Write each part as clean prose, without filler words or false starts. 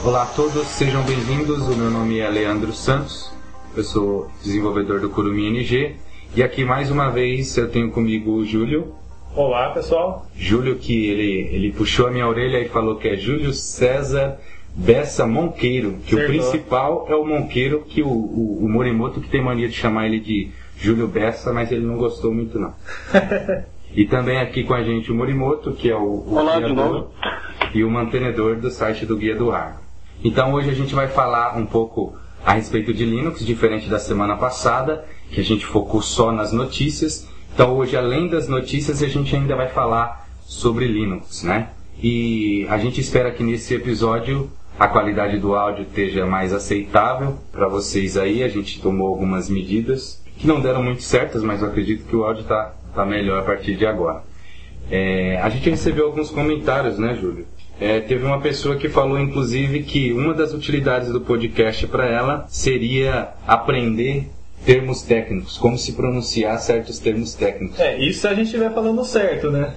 Olá a todos, sejam bem-vindos. O meu nome é Leandro Santos, eu sou desenvolvedor do Curumi NG e aqui mais uma vez eu tenho comigo o Júlio. Olá, pessoal. Júlio, que ele puxou a minha orelha e falou que é Júlio César Bessa Monqueiro, que o principal é o Monqueiro, que o Morimoto que tem mania de chamar ele de Júlio Bessa, mas ele não gostou muito não. E também aqui com a gente o Morimoto, que é o criador e o mantenedor do site do Guia do Ar. Então hoje a gente vai falar um pouco a respeito de Linux, diferente da semana passada, que a gente focou só nas notícias. Então hoje, além das notícias, a gente ainda vai falar sobre Linux, né? E a gente espera que nesse episódio a qualidade do áudio esteja mais aceitável para vocês aí. A gente tomou algumas medidas que não deram muito certas, mas eu acredito que o áudio está melhor a partir de agora. A gente recebeu alguns comentários, né, Júlio? Teve uma pessoa que falou, inclusive, que uma das utilidades do podcast para ela seria aprender termos técnicos, como se pronunciar certos termos técnicos. Isso a gente estiver falando certo, né?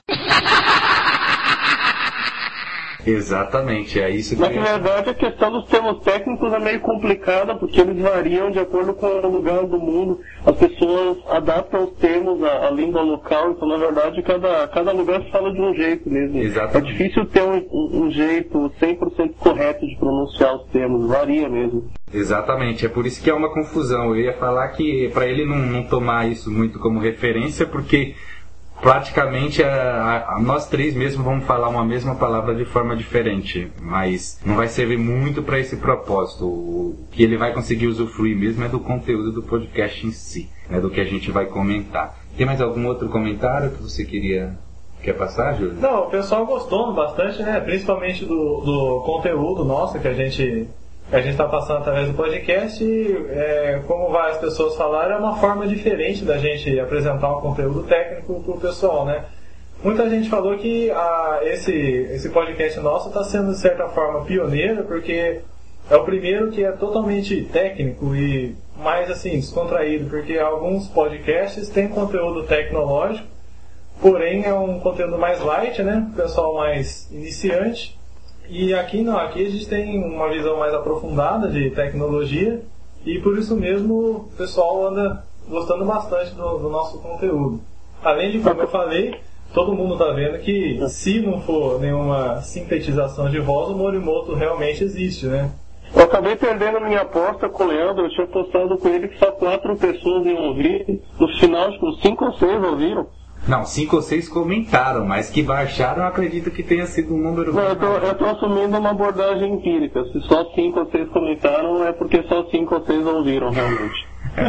Exatamente, é isso que Mas, na verdade, a questão dos termos técnicos é meio complicada, porque eles variam de acordo com o lugar do mundo. As pessoas adaptam os termos à língua local, então, na verdade, cada lugar fala de um jeito mesmo. Exatamente. É difícil ter um jeito 100% correto de pronunciar os termos, varia mesmo. Exatamente, é por isso que é uma confusão. Eu ia falar que para ele não tomar isso muito como referência, porque praticamente nós três mesmo vamos falar uma mesma palavra de forma diferente, mas não vai servir muito para esse propósito. O que ele vai conseguir usufruir mesmo é do conteúdo do podcast em si, né, do que a gente vai comentar. Tem mais algum outro comentário que você quer passar, Júlio? Não, o pessoal gostou bastante, né? Principalmente do conteúdo nosso que a gente está passando através do podcast. Como várias pessoas falaram, é uma forma diferente da gente apresentar um conteúdo técnico para o pessoal, né? Muita gente falou que esse podcast nosso está sendo, de certa forma, pioneiro, porque é o primeiro que é totalmente técnico e mais assim, descontraído, porque alguns podcasts têm conteúdo tecnológico, porém é um conteúdo mais light, né? Pessoal mais iniciante. E aqui não, aqui a gente tem uma visão mais aprofundada de tecnologia e por isso mesmo o pessoal anda gostando bastante do nosso conteúdo. Além de, como eu falei, todo mundo está vendo que se não for nenhuma sintetização de voz, o Morimoto realmente existe, né? Eu acabei perdendo minha aposta com o Leandro, eu tinha postado com ele que só 4 pessoas iam ouvir, no final acho que 5 ou 6 ouviram. Não, 5 ou 6 comentaram, mas que baixaram, eu acredito que tenha sido um número... Não, eu tô assumindo uma abordagem empírica. Se só 5 ou 6 comentaram, é porque só 5 ou 6 ouviram, realmente.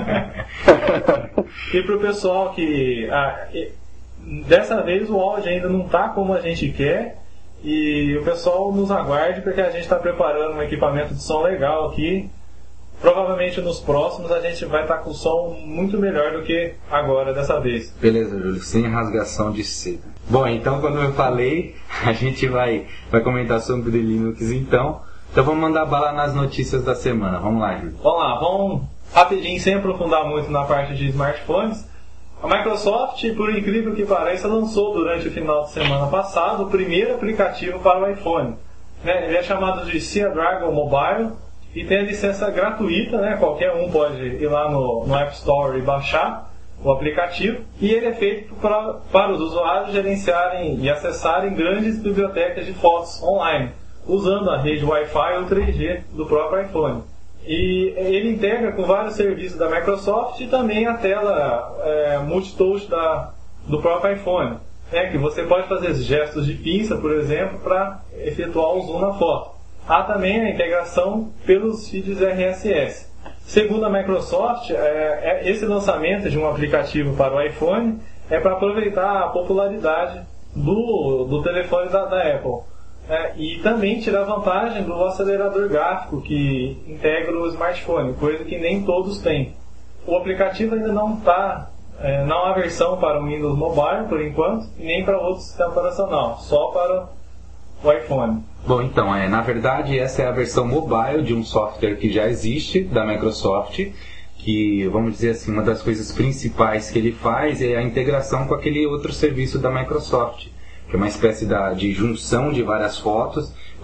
E pro pessoal que... dessa vez o áudio ainda não tá como a gente quer, e o pessoal nos aguarde, porque a gente está preparando um equipamento de som legal aqui. Provavelmente nos próximos a gente vai estar com o som muito melhor do que agora, dessa vez. Beleza, Júlio, sem rasgação de seda. Bom, então como eu falei, a gente vai comentar sobre Linux então. Então vamos mandar bala nas notícias da semana. Vamos lá, Júlio. Vamos lá, vamos rapidinho, sem aprofundar muito na parte de smartphones. A Microsoft, por incrível que pareça, lançou durante o final de semana passado o primeiro aplicativo para o iPhone. Ele é chamado de Sea Dragon Mobile e tem a licença gratuita, né? Qualquer um pode ir lá no App Store e baixar o aplicativo. E ele é feito para os usuários gerenciarem e acessarem grandes bibliotecas de fotos online, usando a rede Wi-Fi ou 3G do próprio iPhone. E ele integra com vários serviços da Microsoft e também a tela multitouch do próprio iPhone, né? Que você pode fazer gestos de pinça, por exemplo, para efetuar o zoom na foto. Há também a integração pelos feeds RSS. Segundo a Microsoft, esse lançamento de um aplicativo para o iPhone é para aproveitar a popularidade do telefone da Apple. E também tirar vantagem do acelerador gráfico que integra o smartphone, coisa que nem todos têm. O aplicativo ainda não há versão para o Windows Mobile, por enquanto, e nem para outro sistema operacional, só para o iPhone. Bom, então, na verdade, essa é a versão mobile de um software que já existe, da Microsoft, que, vamos dizer assim, uma das coisas principais que ele faz é a integração com aquele outro serviço da Microsoft, que é uma espécie de junção de várias fotos.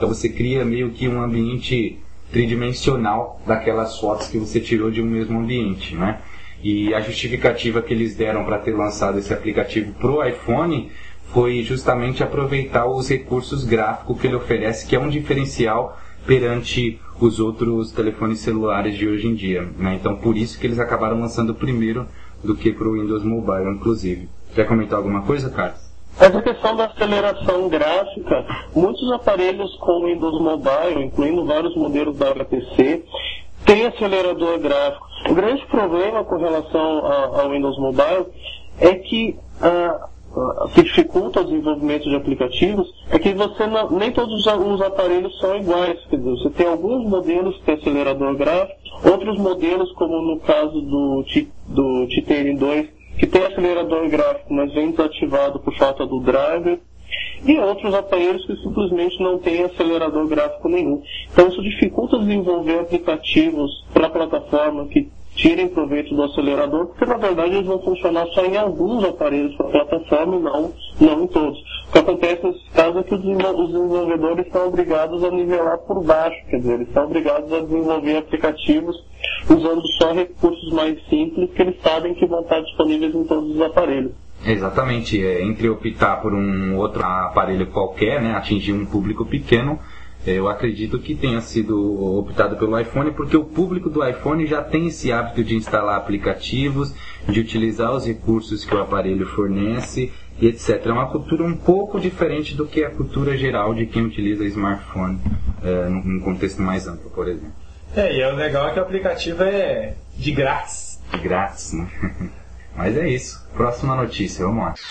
Então você cria meio que um ambiente tridimensional daquelas fotos que você tirou de um mesmo ambiente, né? E a justificativa que eles deram para ter lançado esse aplicativo para o iPhone foi justamente aproveitar os recursos gráficos que ele oferece, que é um diferencial perante os outros telefones celulares de hoje em dia, né? Então por isso que eles acabaram lançando primeiro do que para o Windows Mobile, inclusive. Quer comentar alguma coisa, Carlos? Essa questão da aceleração gráfica, muitos aparelhos com Windows Mobile, incluindo vários modelos da HTC, têm acelerador gráfico. O grande problema com relação ao Windows Mobile é que que dificulta o desenvolvimento de aplicativos é que nem todos os aparelhos são iguais. Quer dizer, você tem alguns modelos que têm acelerador gráfico, outros modelos, como no caso do TN2, que tem acelerador gráfico, mas vem desativado por falta do driver, e outros aparelhos que simplesmente não têm acelerador gráfico nenhum. Então isso dificulta desenvolver aplicativos para a plataforma que tirem proveito do acelerador, porque na verdade eles vão funcionar só em alguns aparelhos da plataforma e não em todos. O que acontece nesse caso é que os desenvolvedores são obrigados a nivelar por baixo, quer dizer, eles são obrigados a desenvolver aplicativos usando só recursos mais simples que eles sabem que vão estar disponíveis em todos os aparelhos. Exatamente, entre optar por um outro aparelho qualquer, né, atingir um público pequeno, eu acredito que tenha sido optado pelo iPhone, porque o público do iPhone já tem esse hábito de instalar aplicativos, de utilizar os recursos que o aparelho fornece, e etc. É uma cultura um pouco diferente do que a cultura geral de quem utiliza smartphone, num contexto mais amplo, por exemplo. E o legal é que o aplicativo é de grátis. De grátis, né? Mas é isso. Próxima notícia, vamos lá.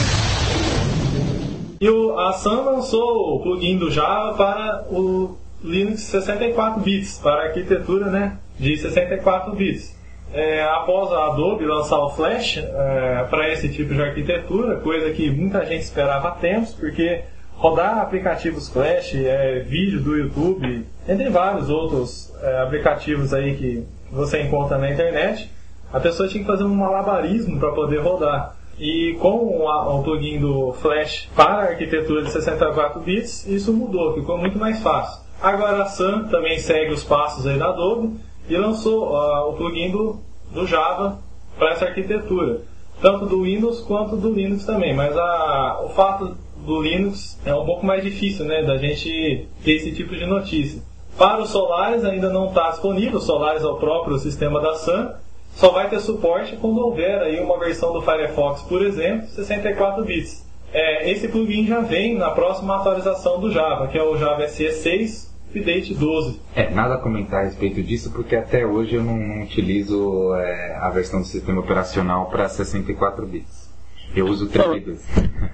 E a Sun lançou o plugin do Java para o Linux 64 bits, para a arquitetura, né, de 64 bits. Após a Adobe lançar o Flash para esse tipo de arquitetura, coisa que muita gente esperava há tempos, porque rodar aplicativos Flash, vídeos do YouTube, entre vários outros aplicativos aí que você encontra na internet, a pessoa tinha que fazer um malabarismo para poder rodar. E com o plugin do Flash para a arquitetura de 64 bits, isso mudou, ficou muito mais fácil. Agora a Sun também segue os passos aí da Adobe e lançou o plugin do Java para essa arquitetura, tanto do Windows quanto do Linux também. Mas o fato do Linux é um pouco mais difícil, né, da gente ter esse tipo de notícia. Para os Solaris ainda não está disponível, o Solaris é o próprio sistema da Sun. Só vai ter suporte quando houver aí uma versão do Firefox, por exemplo, 64 bits. Esse plugin já vem na próxima atualização do Java, que é o Java SE 6 Update 12. Nada a comentar a respeito disso, porque até hoje eu não utilizo a versão do sistema operacional para 64 bits. Eu uso 32.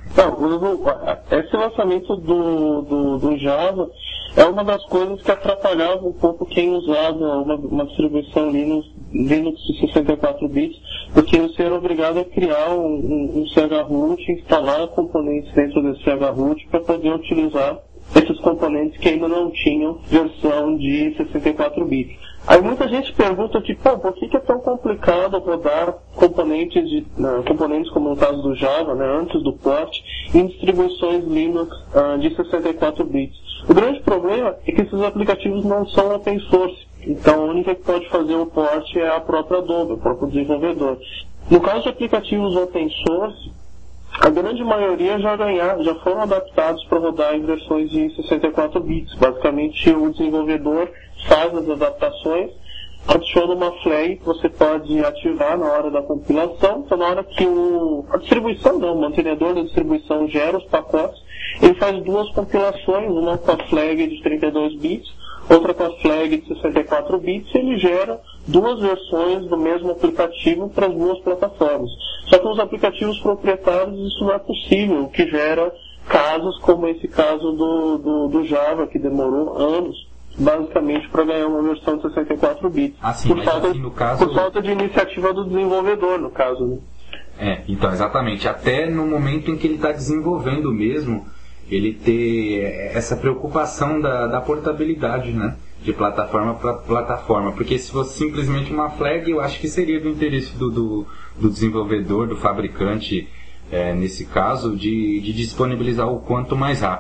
Esse lançamento do Java é uma das coisas que atrapalhava um pouco quem usava uma distribuição Linux de 64 bits, porque você era obrigado a criar um CH-root, instalar componentes dentro desse CH-root para poder utilizar esses componentes que ainda não tinham versão de 64 bits. Aí muita gente pergunta, por que é tão complicado rodar componentes como no caso do Java, né, antes do port, em distribuições Linux de 64 bits? O grande problema é que esses aplicativos não são open source, então a única que pode fazer o port é a própria Adobe, o próprio desenvolvedor. No caso de aplicativos open source, a grande maioria já foram adaptados para rodar em versões de 64 bits. Basicamente, o desenvolvedor faz as adaptações, adiciona uma flag que você pode ativar na hora da compilação. Então, na hora que o mantenedor da distribuição gera os pacotes, ele faz duas compilações, uma com a flag de 32 bits, outra com a flag de 64 bits, e ele gera duas versões do mesmo aplicativo para as duas plataformas. Só que nos aplicativos proprietários isso não é possível, o que gera casos como esse caso do Java, que demorou anos, basicamente, para ganhar uma versão de 64 bits. Por falta de iniciativa do desenvolvedor, no caso, né? Então, exatamente. Até no momento em que ele está desenvolvendo mesmo, ele ter essa preocupação da portabilidade, né? De plataforma para plataforma. Porque se fosse simplesmente uma flag, eu acho que seria do interesse do desenvolvedor, do fabricante, nesse caso, de disponibilizar o quanto mais rápido.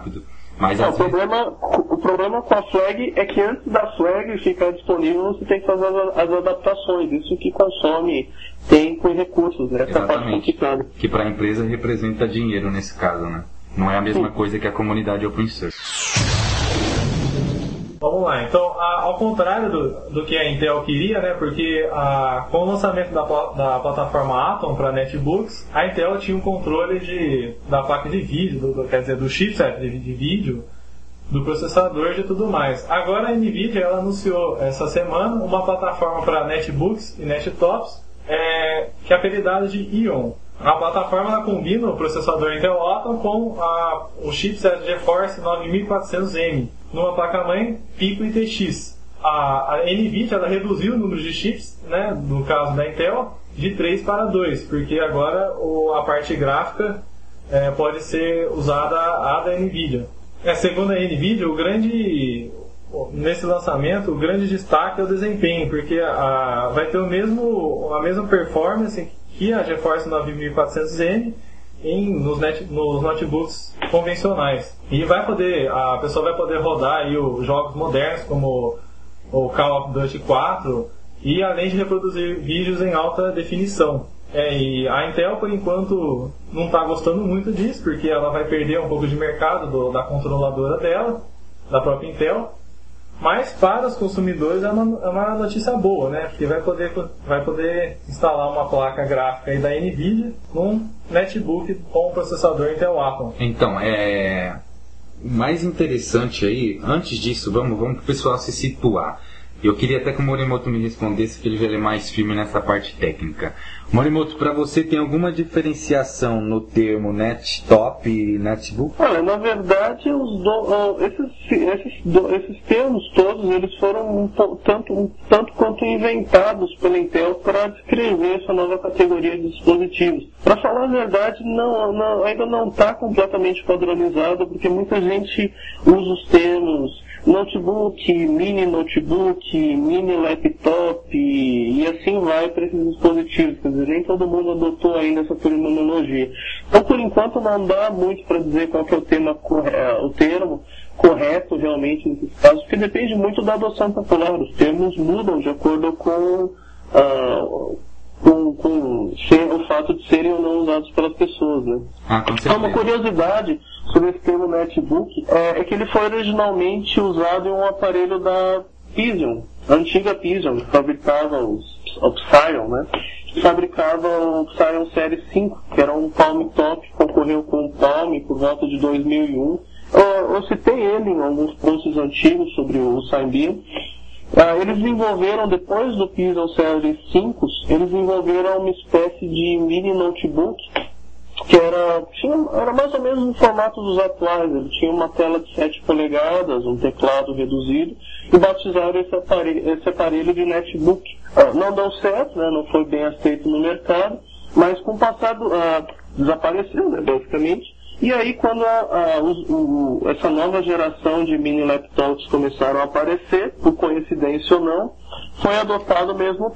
Mas o problema com a flag é que antes da flag ficar disponível você tem que fazer as adaptações. Isso que consome tempo e recursos, né? Essa parte complicada. Que para a empresa representa dinheiro nesse caso, né? Não é a mesma coisa que a comunidade open source. Vamos lá, então, ao contrário do que a Intel queria, né, porque com o lançamento da plataforma Atom para netbooks, a Intel tinha um controle da placa de vídeo, quer dizer, do chipset de vídeo, do processador e tudo mais. Agora a NVIDIA ela anunciou essa semana uma plataforma para netbooks e nettops, que é apelidada de Ion. A plataforma ela combina o processador Intel Atom com o chipset GeForce 9400M, numa placa-mãe Pico ITX. A NVIDIA ela reduziu o número de chips, né, no caso da Intel, de 3 para 2, porque agora a parte gráfica pode ser usada a da NVIDIA. Segundo a NVIDIA, nesse lançamento, o grande destaque é o desempenho, porque vai ter a mesma performance que a GeForce 9400M nos notebooks convencionais. E a pessoa vai poder rodar aí os jogos modernos, como o Call of Duty 4, e além de reproduzir vídeos em alta definição. E a Intel, por enquanto, não está gostando muito disso, porque ela vai perder um pouco de mercado da controladora dela, da própria Intel. Mas para os consumidores é uma notícia boa, né? Porque vai poder instalar uma placa gráfica aí da NVIDIA num netbook com o processador Intel Atom. Então, o mais interessante aí, antes disso, vamos para o pessoal se situar. Eu queria até que o Morimoto me respondesse, que ele já é mais firme nessa parte técnica. Morimoto, para você tem alguma diferenciação no termo nettop e netbook? Olha, na verdade, esses termos todos, eles foram tanto quanto inventados pela Intel para descrever essa nova categoria de dispositivos. Para falar a verdade, ainda não está completamente padronizado, porque muita gente usa os termos notebook, mini notebook, mini laptop e assim vai para esses dispositivos. Quer dizer, nem todo mundo adotou ainda essa terminologia. Então, por enquanto, não dá muito para dizer qual que é o termo correto realmente nesses casos, porque depende muito da adoção popular. Os termos mudam de acordo com o fato de serem ou não usados pelas pessoas, né? Uma curiosidade sobre esse termo netbook é que ele foi originalmente usado em um aparelho da Pision, a antiga Pision, que fabricava o Psion, né? Que fabricava o Psion Série 5, que era um Palm Top, concorreu com o Palm por volta de 2001. Eu citei ele em alguns posts antigos sobre o Symbian. Eles desenvolveram, depois do Pision Série 5, eles desenvolveram uma espécie de mini notebook que era mais ou menos no formato dos atuais. Ele tinha uma tela de 7 polegadas, um teclado reduzido, e batizaram esse aparelho de netbook. Não deu certo, né, não foi bem aceito no mercado, mas com o passado desapareceu, né, basicamente. E aí, quando essa nova geração de mini laptops começaram a aparecer, por coincidência ou não, foi adotado o mesmo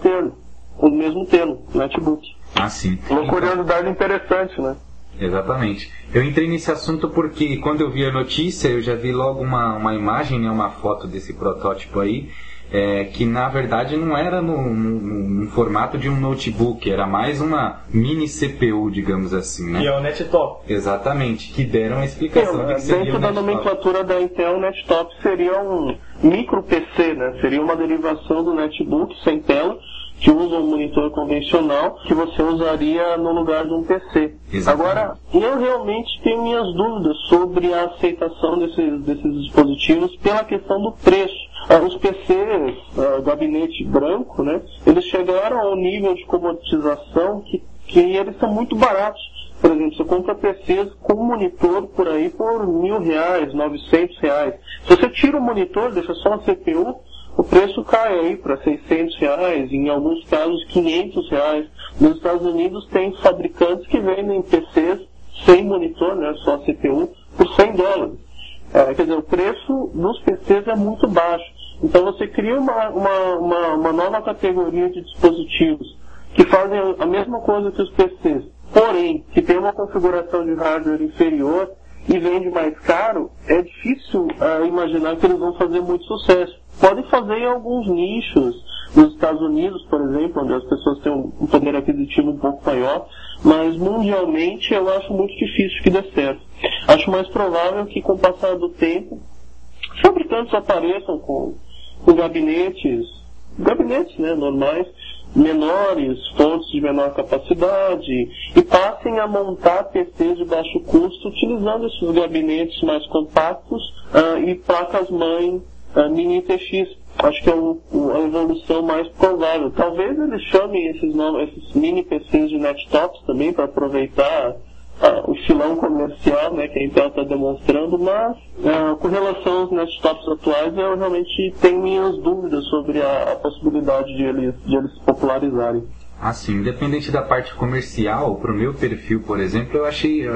termo, netbook. Ah, sim. Uma curiosidade interessante, né? Exatamente. Eu entrei nesse assunto porque quando eu vi a notícia, eu já vi logo uma imagem, né, uma foto desse protótipo aí, que na verdade não era no formato de um notebook, era mais uma mini CPU, digamos assim, né? E é o nettop. Exatamente, que deram a explicação do que seria dentro da nomenclatura da Intel, o nettop seria um micro PC, né? Seria uma derivação do netbook sem tela, que usa um monitor convencional que você usaria no lugar de um PC. Exatamente. Agora, eu realmente tenho minhas dúvidas sobre a aceitação desses dispositivos pela questão do preço. Os PCs, gabinete branco, né, eles chegaram a um nível de comoditização que eles são muito baratos. Por exemplo, você compra PCs com monitor por aí por R$1.000, R$900. Se você tira o monitor, deixa só a CPU, o preço cai aí para R$600, em alguns casos R$500. Nos Estados Unidos tem fabricantes que vendem PCs sem monitor, né, só CPU, por $100. Quer dizer, o preço dos PCs é muito baixo. Então você cria uma nova categoria de dispositivos que fazem a mesma coisa que os PCs, porém, que tem uma configuração de hardware inferior e vende mais caro, é difícil imaginar que eles vão fazer muito sucesso. Podem fazer em alguns nichos, nos Estados Unidos, por exemplo, onde as pessoas têm um poder aquisitivo um pouco maior, mas mundialmente eu acho muito difícil que dê certo. Acho mais provável que, com o passar do tempo, fabricantes apareçam com gabinetes, né, normais, menores, fontes de menor capacidade, e passem a montar PCs de baixo custo utilizando esses gabinetes mais compactos e placas-mãe mini TX. Acho que é a evolução mais provável. Talvez eles chamem esses mini PCs de nettops também para aproveitar o filão comercial, né, que a Intel está demonstrando, mas com relação aos nettops atuais eu realmente tenho minhas dúvidas sobre a possibilidade de eles se popularizarem. Assim, independente da parte comercial, para o meu perfil, por exemplo, eu achei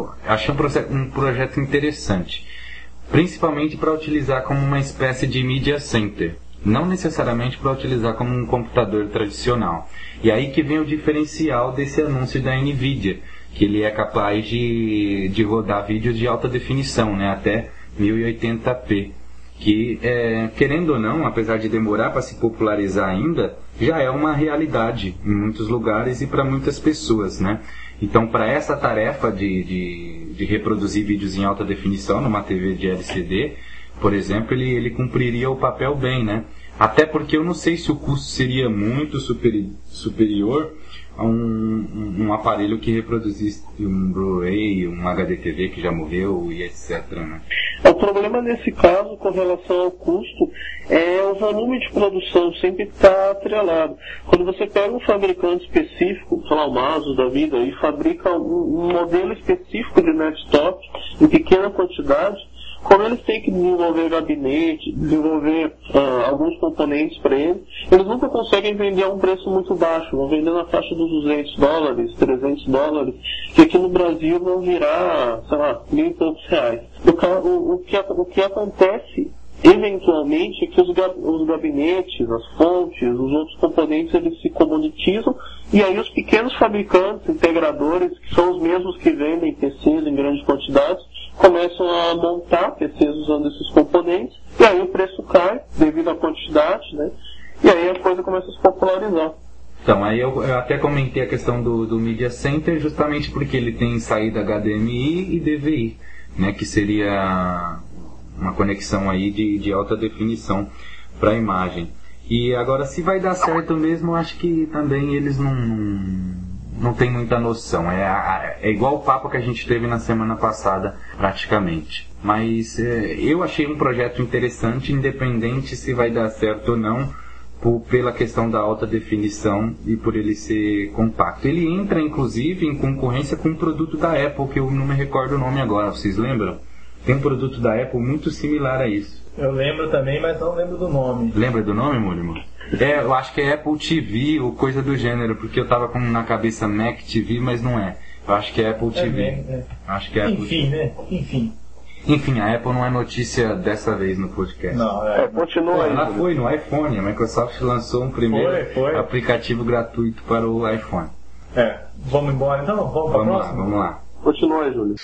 um projeto interessante, principalmente para utilizar como uma espécie de media center, não necessariamente para utilizar como um computador tradicional. E aí que vem o diferencial desse anúncio da NVIDIA, que ele é capaz de rodar vídeos de alta definição, né, até 1080p, que, querendo ou não, apesar de demorar para se popularizar ainda, já é uma realidade em muitos lugares e para muitas pessoas, né? Então, para essa tarefa de reproduzir vídeos em alta definição numa TV de LCD, por exemplo, ele cumpriria o papel bem, né? Até porque eu não sei se o custo seria muito superior a um aparelho que reproduzisse um Blu-ray, um HDTV que já morreu e etc, né? O problema nesse caso, com relação ao custo, é o volume de produção sempre está atrelado. Quando você pega um fabricante específico, sei lá, o Asus da vida, e fabrica um modelo específico de netstop em pequena quantidade, como eles têm que desenvolver gabinete, desenvolver alguns componentes para eles nunca conseguem vender a um preço muito baixo, vão vender na faixa dos $200, $300, que aqui no Brasil vão virar, sei lá, R$1.000 e poucos. O que acontece eventualmente é que os gabinetes, as fontes, os outros componentes, eles se comoditizam, e aí os pequenos fabricantes, integradores, que são os mesmos que vendem PCs em grandes quantidades, começam a montar PCs usando esses componentes, e aí o preço cai devido à quantidade, né? E aí a coisa começa a se popularizar. Então, aí eu até comentei a questão do Media Center justamente porque ele tem saída HDMI e DVI, né, que seria uma conexão aí de alta definição para a imagem. E agora, se vai dar certo mesmo, eu acho que também eles não têm muita noção. É igual o papo que a gente teve na semana passada, praticamente. Mas eu achei um projeto interessante, independente se vai dar certo ou não, pela questão da alta definição e por ele ser compacto. Ele entra, inclusive, em concorrência com um produto da Apple, que eu não me recordo o nome agora, vocês lembram? Tem um produto da Apple muito similar a isso. Eu lembro também, mas não lembro do nome. Lembra do nome, Múlimo? Eu acho que é Apple TV ou coisa do gênero, porque eu tava na cabeça Mac TV, mas não é. Eu acho que é Apple TV. Acho que é Apple Enfim, TV. né? Enfim, a Apple não é notícia dessa vez no podcast. Não, continua aí. Ela foi no iPhone. A Microsoft lançou um primeiro aplicativo gratuito para o iPhone. Vamos embora então? Vamos para a próxima? Vamos lá. Continua aí, Júlio.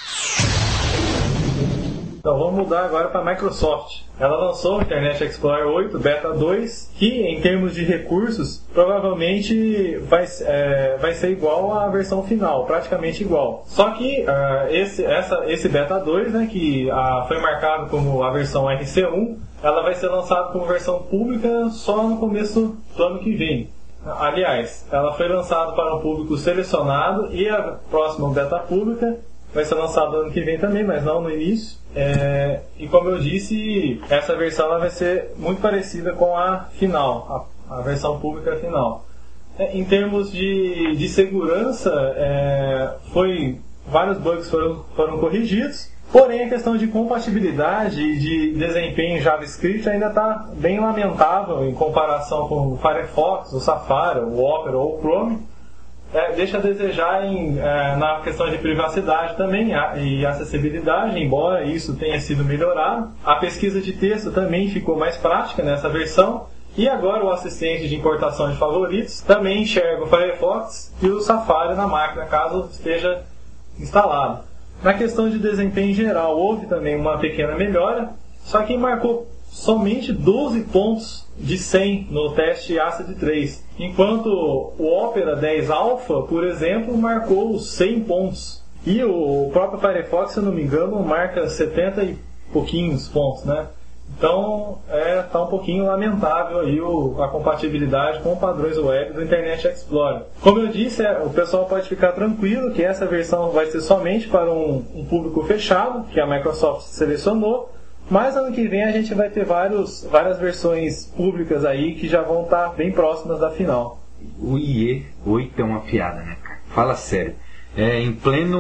Então vamos mudar agora para a Microsoft. Ela lançou o Internet Explorer 8 Beta 2, que em termos de recursos provavelmente vai ser igual à versão final, praticamente igual. Só que esse Beta 2, né, que foi marcado como a versão RC1, ela vai ser lançada como versão pública só no começo do ano que vem. Aliás, ela foi lançada para um público selecionado e a próxima Beta pública vai ser lançada no ano que vem também, mas não no início. E como eu disse, essa versão ela vai ser muito parecida com a final, a versão pública final. Em termos de segurança, vários bugs foram corrigidos, porém a questão de compatibilidade e de desempenho em JavaScript ainda está bem lamentável em comparação com o Firefox, o Safari, o Opera ou o Chrome. Deixa a desejar na questão de privacidade também e acessibilidade, embora isso tenha sido melhorado. A pesquisa de texto também ficou mais prática nessa versão. E agora o assistente de importação de favoritos também enxerga o Firefox e o Safari na máquina, caso esteja instalado. Na questão de desempenho em geral, houve também uma pequena melhora, só que marcou somente 12 pontos de 100 no teste ACID 3, enquanto o Opera 10 Alpha, por exemplo, marcou 100 pontos. E o próprio Firefox, se eu não me engano, marca 70 e pouquinhos pontos, né? Então, tá um pouquinho lamentável aí a compatibilidade com padrões web do Internet Explorer. Como eu disse, o pessoal pode ficar tranquilo que essa versão vai ser somente para um público fechado, que a Microsoft selecionou, mas ano que vem a gente vai ter várias versões públicas aí que já vão estar bem próximas da final. O IE 8 é uma piada, né, cara? Fala sério. Em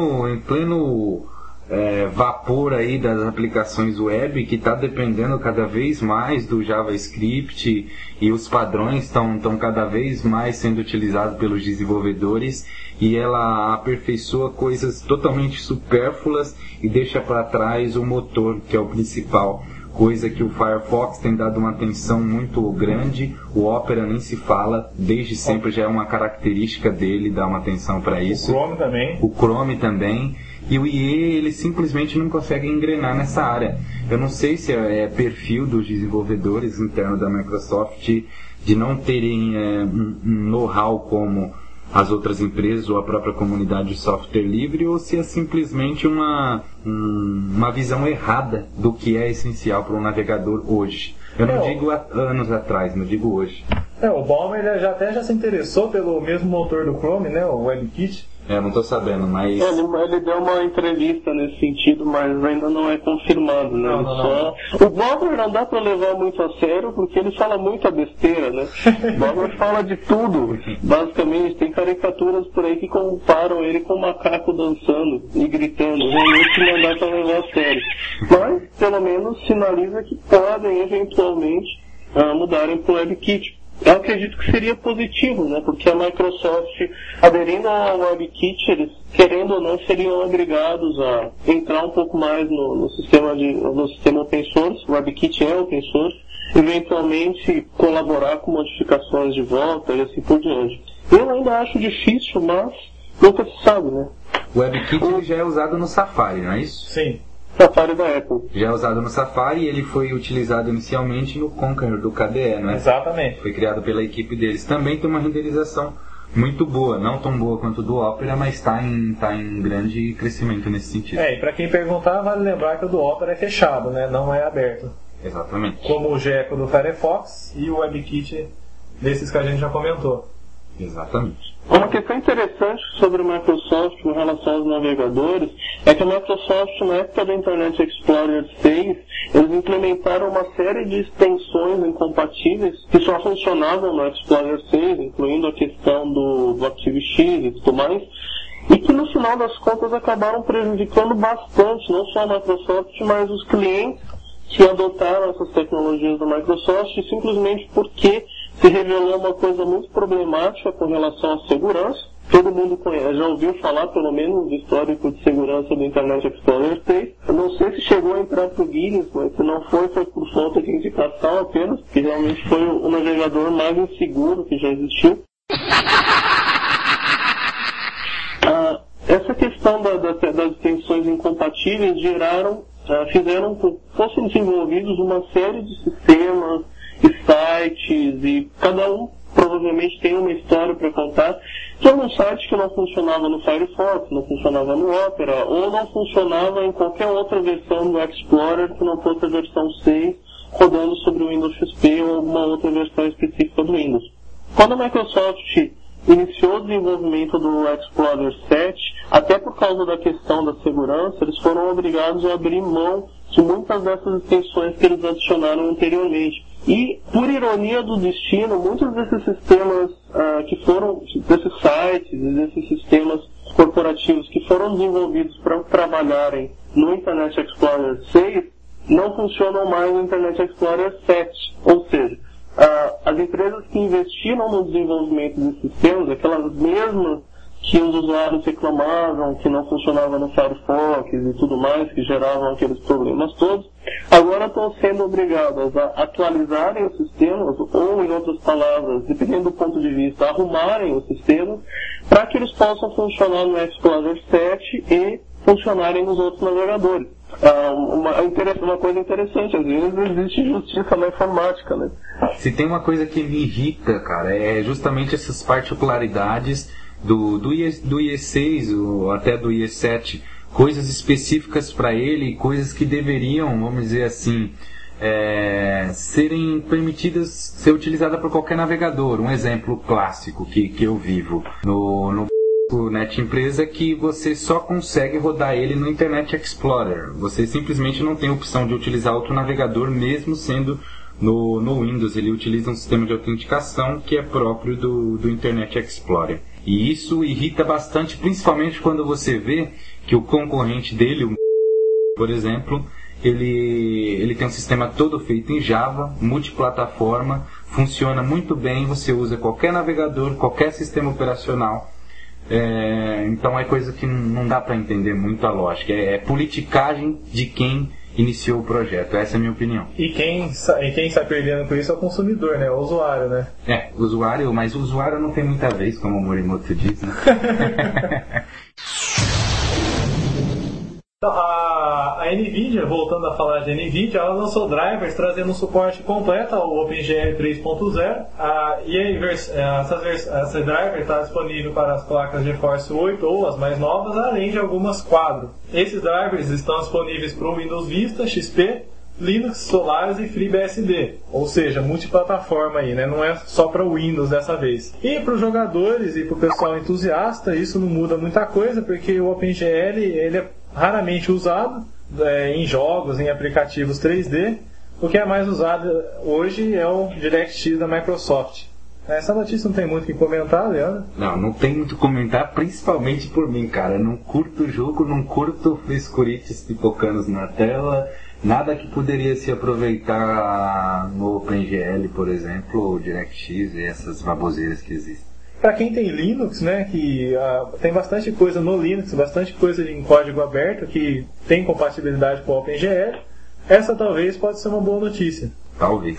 pleno vapor aí das aplicações web, que está dependendo cada vez mais do JavaScript, e os padrões estão cada vez mais sendo utilizados pelos desenvolvedores, e ela aperfeiçoa coisas totalmente supérfluas e deixa para trás o motor, que é o principal, coisa que o Firefox tem dado uma atenção muito grande. O Opera nem se fala, desde sempre já é uma característica dele dar uma atenção para isso. O Chrome também. E o IE, ele simplesmente não consegue engrenar nessa área. Eu não sei se é perfil dos desenvolvedores internos da Microsoft de não terem um know-how como as outras empresas ou a própria comunidade de software livre, ou se é simplesmente uma visão errada do que é essencial para um navegador hoje. Eu não digo há anos atrás, eu digo hoje. O Ballmer já se interessou pelo mesmo motor do Chrome, né, o WebKit. Não estou sabendo, mas... Ele deu uma entrevista nesse sentido, mas ainda não é confirmado, né? Não. O Ballmer não dá para levar muito a sério, porque ele fala muita besteira, né? O Ballmer fala de tudo, basicamente. Tem caricaturas por aí que comparam ele com um macaco dançando e gritando. Realmente não dá para levar a sério. Mas, pelo menos, sinaliza que podem, eventualmente, mudarem para o WebKit. Eu acredito que seria positivo, né? Porque a Microsoft, aderindo ao WebKit, eles, querendo ou não, seriam obrigados a entrar um pouco mais no sistema open source. O WebKit é open source, eventualmente colaborar com modificações de volta e assim por diante. Eu ainda acho difícil, mas nunca se sabe, né? O WebKit já é usado no Safari, não é isso? Sim. Safari da Apple. Já é usado no Safari, e ele foi utilizado inicialmente no Konqueror do KDE, não é? Exatamente. Foi criado pela equipe deles. Também tem uma renderização muito boa, não tão boa quanto do Opera, mas está em grande crescimento nesse sentido. E para quem perguntar, vale lembrar que o do Opera é fechado, né? Não é aberto. Exatamente. Como o Gecko do Firefox e o WebKit desses que a gente já comentou. Exatamente. Uma questão interessante sobre a Microsoft com relação aos navegadores é que a Microsoft, na época do Internet Explorer 6, eles implementaram uma série de extensões incompatíveis que só funcionavam no Explorer 6, incluindo a questão do ActiveX e tudo mais, e que no final das contas acabaram prejudicando bastante, não só a Microsoft, mas os clientes que adotaram essas tecnologias da Microsoft, simplesmente porque se revelou uma coisa muito problemática com relação à segurança. Todo mundo conhece, já ouviu falar, pelo menos, do histórico de segurança do Internet Explorer 6. Eu não sei se chegou a entrar para o Guinness, mas se não foi por falta de indicação apenas, porque realmente foi o navegador mais inseguro que já existiu. Essa questão das extensões incompatíveis fizeram com que fossem desenvolvidos uma série de sistemas e sites, e cada um provavelmente tem uma história para contar, que é um site que não funcionava no Firefox, não funcionava no Opera, ou não funcionava em qualquer outra versão do Explorer que não fosse a versão 6, rodando sobre o Windows XP ou alguma outra versão específica do Windows. Quando a Microsoft iniciou o desenvolvimento do Explorer 7, até por causa da questão da segurança, eles foram obrigados a abrir mão de muitas dessas extensões que eles adicionaram anteriormente. E, por ironia do destino, muitos desses sistemas desses sites e desses sistemas corporativos que foram desenvolvidos para trabalharem no Internet Explorer 6 não funcionam mais no Internet Explorer 7. Ou seja, as empresas que investiram no desenvolvimento desses sistemas, aquelas mesmas que os usuários reclamavam que não funcionava no Firefox e tudo mais, que geravam aqueles problemas todos, agora estão sendo obrigadas a atualizarem os sistemas, ou, em outras palavras, dependendo do ponto de vista, arrumarem os sistemas, para que eles possam funcionar no Explorer 7 e funcionarem nos outros navegadores. Uma coisa interessante, às vezes existe justiça na informática, né? Se tem uma coisa que me irrita, cara, é justamente essas particularidades do IE6 ou até do IE7, coisas específicas para ele, coisas que deveriam, vamos dizer assim, serem permitidas ser utilizadas por qualquer navegador. Um exemplo clássico que eu vivo no Net Empresa é que você só consegue rodar ele no Internet Explorer. Você simplesmente não tem a opção de utilizar outro navegador, mesmo sendo no Windows. Ele utiliza um sistema de autenticação que é próprio do Internet Explorer. E isso irrita bastante, principalmente quando você vê que o concorrente dele, por exemplo, ele tem um sistema todo feito em Java, multiplataforma, funciona muito bem, você usa qualquer navegador, qualquer sistema operacional. Então é coisa que não dá para entender muito a lógica. É politicagem de quem iniciou o projeto. Essa é a minha opinião. E quem está perdendo com isso é o consumidor, né? O usuário, né? Usuário, mas o usuário não tem muita vez, como o Morimoto diz, né? A NVIDIA, voltando a falar de NVIDIA, ela lançou drivers trazendo um suporte completo ao OpenGL 3.0 e essa driver está disponível para as placas GeForce 8 ou as mais novas, além de algumas quadro. Esses drivers estão disponíveis para o Windows Vista, XP, Linux, Solaris e FreeBSD, ou seja, multiplataforma aí, né? Não é só para o Windows dessa vez. E para os jogadores e para o pessoal entusiasta, isso não muda muita coisa, porque o OpenGL ele é raramente usado em jogos, em aplicativos 3D. O que é mais usado hoje é o DirectX da Microsoft. Essa notícia não tem muito o que comentar, Leandro? Não tem muito o que comentar, principalmente por mim, cara. Eu não curto o jogo, não curto frescurites pipocando na tela, nada que poderia se aproveitar no OpenGL, por exemplo, ou DirectX e essas baboseiras que existem. Para quem tem Linux, né, que tem bastante coisa no Linux, bastante coisa em código aberto que tem compatibilidade com o OpenGL, essa talvez pode ser uma boa notícia. Talvez.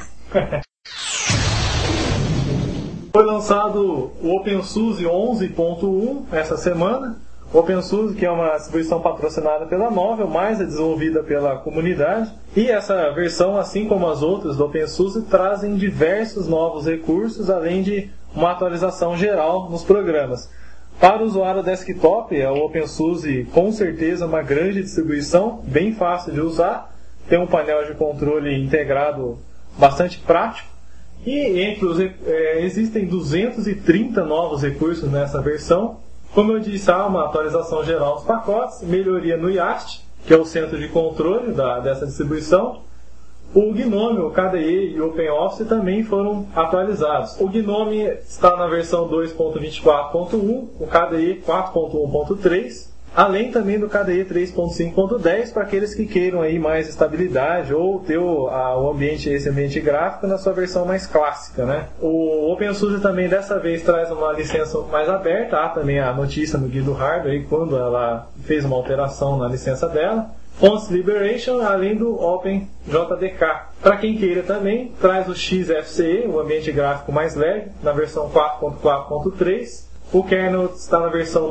Foi lançado o OpenSUSE 11.1 essa semana. O OpenSUSE, que é uma distribuição patrocinada pela Novell, mas é desenvolvida pela comunidade. E essa versão, assim como as outras do OpenSUSE, trazem diversos novos recursos, além de uma atualização geral nos programas. Para o usuário desktop, o OpenSUSE com certeza é uma grande distribuição, bem fácil de usar, tem um painel de controle integrado bastante prático, e existem 230 novos recursos nessa versão. Como eu disse, há uma atualização geral dos pacotes, melhoria no YAST, que é o centro de controle dessa distribuição. O GNOME, o KDE e o OpenOffice também foram atualizados. O GNOME está na versão 2.24.1, o KDE 4.1.3, além também do KDE 3.5.10 para aqueles que queiram aí mais estabilidade ou ter esse ambiente gráfico na sua versão mais clássica, né? O OpenSUSE também dessa vez traz uma licença mais aberta. Há também a notícia no Guia do Hardware aí, quando ela fez uma alteração na licença dela. Fonts Liberation, além do OpenJDK. Para quem queira também, traz o XFCE, o ambiente gráfico mais leve, na versão 4.4.3. O kernel está na versão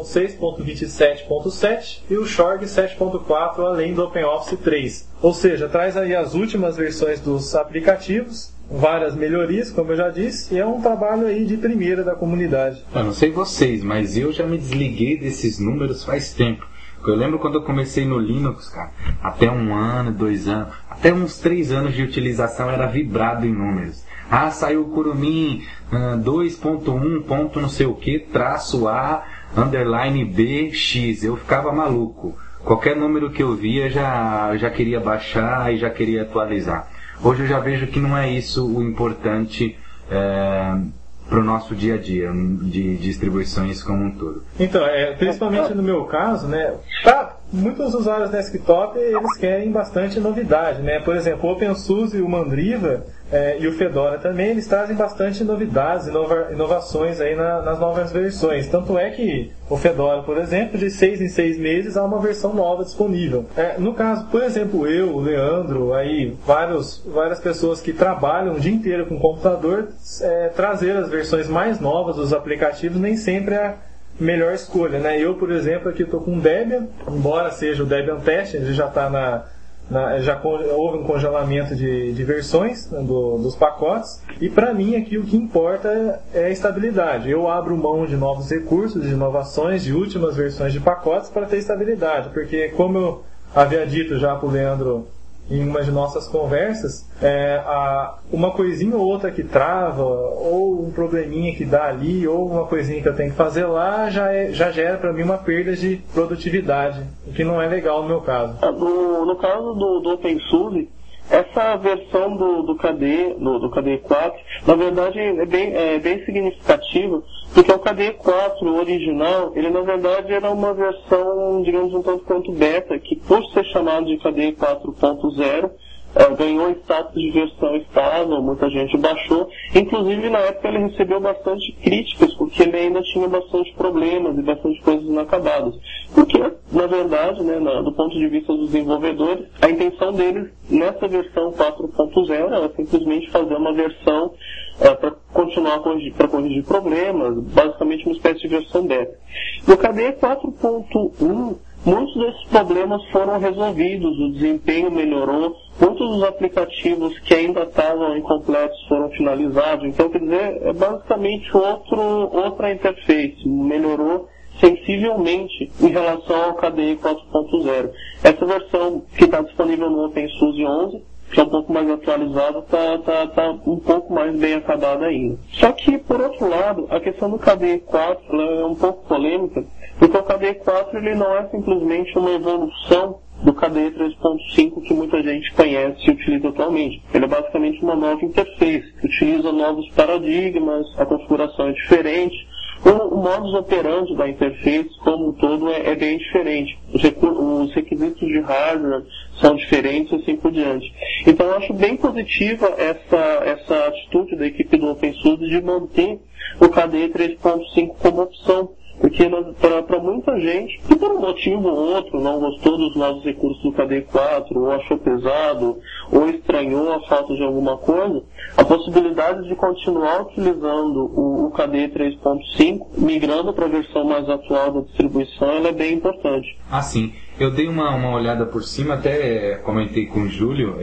2.6.27.7 e o Xorg 7.4, além do OpenOffice 3. Ou seja, traz aí as últimas versões dos aplicativos, várias melhorias, como eu já disse, e é um trabalho aí de primeira da comunidade. Eu não sei vocês, mas eu já me desliguei desses números faz tempo. Eu lembro quando eu comecei no Linux, cara, até 1 ano, 2 anos, até uns 3 anos de utilização era vibrado em números. Saiu o Kurumin 2.1 ponto não sei o que, traço A, underline B, X. Eu ficava maluco. Qualquer número que eu via já queria baixar e já queria atualizar. Hoje eu já vejo que não é isso o importante para o nosso dia a dia de distribuições como um todo. Então, principalmente no meu caso, né, para muitos usuários desktop eles querem bastante novidade, né? Por exemplo, o OpenSUSE e o Mandriva e o Fedora também, eles trazem bastante novidades, inovações aí nas novas versões. Tanto é que o Fedora, por exemplo, de 6 em 6 meses há uma versão nova disponível. No caso, por exemplo, eu, o Leandro, aí várias pessoas que trabalham o dia inteiro com computador, trazer as versões mais novas dos aplicativos nem sempre melhor escolha, né? Eu, por exemplo, aqui estou com o Debian, embora seja o Debian Test, ele já está já houve um congelamento de versões, né, dos pacotes, e para mim aqui o que importa é a estabilidade. Eu abro mão de novos recursos, de inovações, de últimas versões de pacotes para ter estabilidade, porque como eu havia dito já para o Leandro em uma de nossas conversas, uma coisinha ou outra que trava, ou um probleminha que dá ali, ou uma coisinha que eu tenho que fazer lá, já gera para mim uma perda de produtividade, o que não é legal no meu caso. No caso do OpenSUSE, essa versão do KDE 4, na verdade é bem significativa, porque o KDE 4 original, ele na verdade era uma versão, digamos, um tanto quanto beta, que por ser chamado de KDE 4.0, ganhou status de versão estável, muita gente baixou. Inclusive, na época, ele recebeu bastante críticas, porque ele ainda tinha bastante problemas e bastante coisas inacabadas. Porque, na verdade, né, do ponto de vista dos desenvolvedores, a intenção deles, nessa versão 4.0, era simplesmente fazer uma versão para continuar para corrigir problemas, basicamente uma espécie de versão beta. No KDE 4.1, muitos desses problemas foram resolvidos, o desempenho melhorou, muitos dos aplicativos que ainda estavam incompletos foram finalizados. Então, quer dizer, é basicamente outra interface, melhorou sensivelmente em relação ao KDE 4.0. Essa versão que está disponível no OpenSUSE 11, que é um pouco mais atualizado, está um pouco mais bem acabada ainda. Só que, por outro lado, a questão do KDE 4 ela é um pouco polêmica, porque o KDE 4 ele não é simplesmente uma evolução do KDE 3.5 que muita gente conhece e utiliza atualmente. Ele é basicamente uma nova interface, que utiliza novos paradigmas, a configuração é diferente. O modus operandi da interface, como um todo, é bem diferente. Os requisitos de hardware são diferentes e assim por diante. Então, eu acho bem positiva essa atitude da equipe do OpenSUSE de manter o KDE 3.5 como opção. Porque para muita gente, que por um motivo ou outro não gostou dos novos recursos do KDE 4, ou achou pesado, ou estranhou a falta de alguma coisa, a possibilidade de continuar utilizando o KDE 3.5, migrando para a versão mais atual da distribuição, ela é bem importante. Ah, sim. Eu dei uma olhada por cima, até comentei com o Júlio,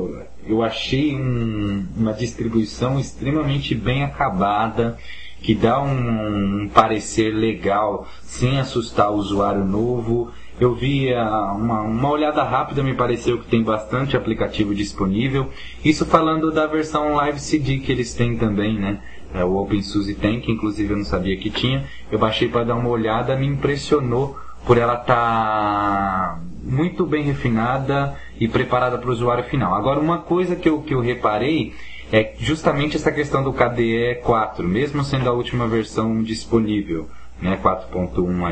eu achei uma distribuição extremamente bem acabada, que dá um parecer legal, sem assustar o usuário novo. Eu vi uma olhada rápida, me pareceu que tem bastante aplicativo disponível. Isso falando da versão Live CD que eles têm também, né? O OpenSUSE tem, que inclusive eu não sabia que tinha. Eu baixei para dar uma olhada, me impressionou por ela estar muito bem refinada e preparada para o usuário final. Agora, uma coisa que eu reparei é justamente essa questão do KDE 4, mesmo sendo a última versão disponível, né, 4.1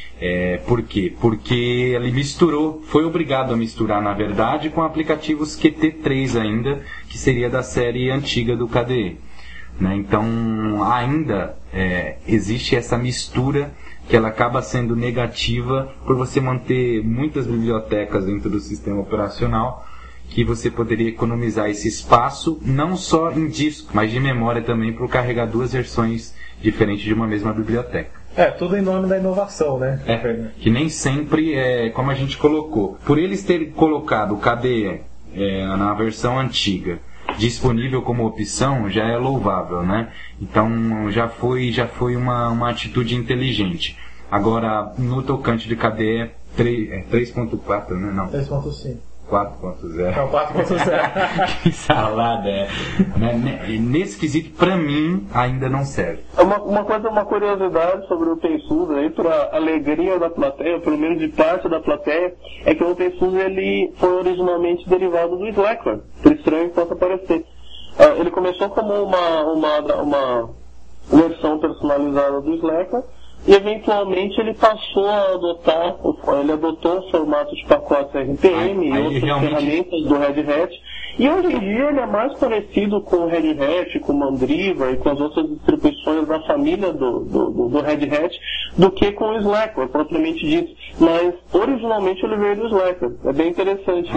aí. Por quê? Porque ele foi obrigado a misturar, na verdade, com aplicativos Qt3 ainda, que seria da série antiga do KDE. Né? Então, ainda existe essa mistura que ela acaba sendo negativa por você manter muitas bibliotecas dentro do sistema operacional, que você poderia economizar esse espaço, não só em disco, mas de memória também, para carregar duas versões diferentes de uma mesma biblioteca. Tudo em nome da inovação, né? Que nem sempre é como a gente colocou. Por eles terem colocado o KDE na versão antiga, disponível como opção, já é louvável, né? Então, já foi uma atitude inteligente. Agora, no tocante de KDE 3.4, né? Não. 3.5. 4.0. Não, 4.0. Que salada é. Nesse quesito, pra mim, ainda não serve. Uma curiosidade sobre o OpenSUSE, aí, para alegria da plateia, pelo menos de parte da plateia, é que o OpenSUSE ele foi originalmente derivado do Slackware, por estranho que possa parecer. Ele começou como uma versão personalizada do Slackware, e eventualmente ele passou a adotou o formato de pacotes RPM e outras ferramentas do Red Hat, e hoje em dia ele é mais parecido com o Red Hat, com o Mandriva e com as outras distribuições da família do Red Hat, do que com o Slackware, propriamente dito. Mas originalmente ele veio do Slackware, é bem interessante.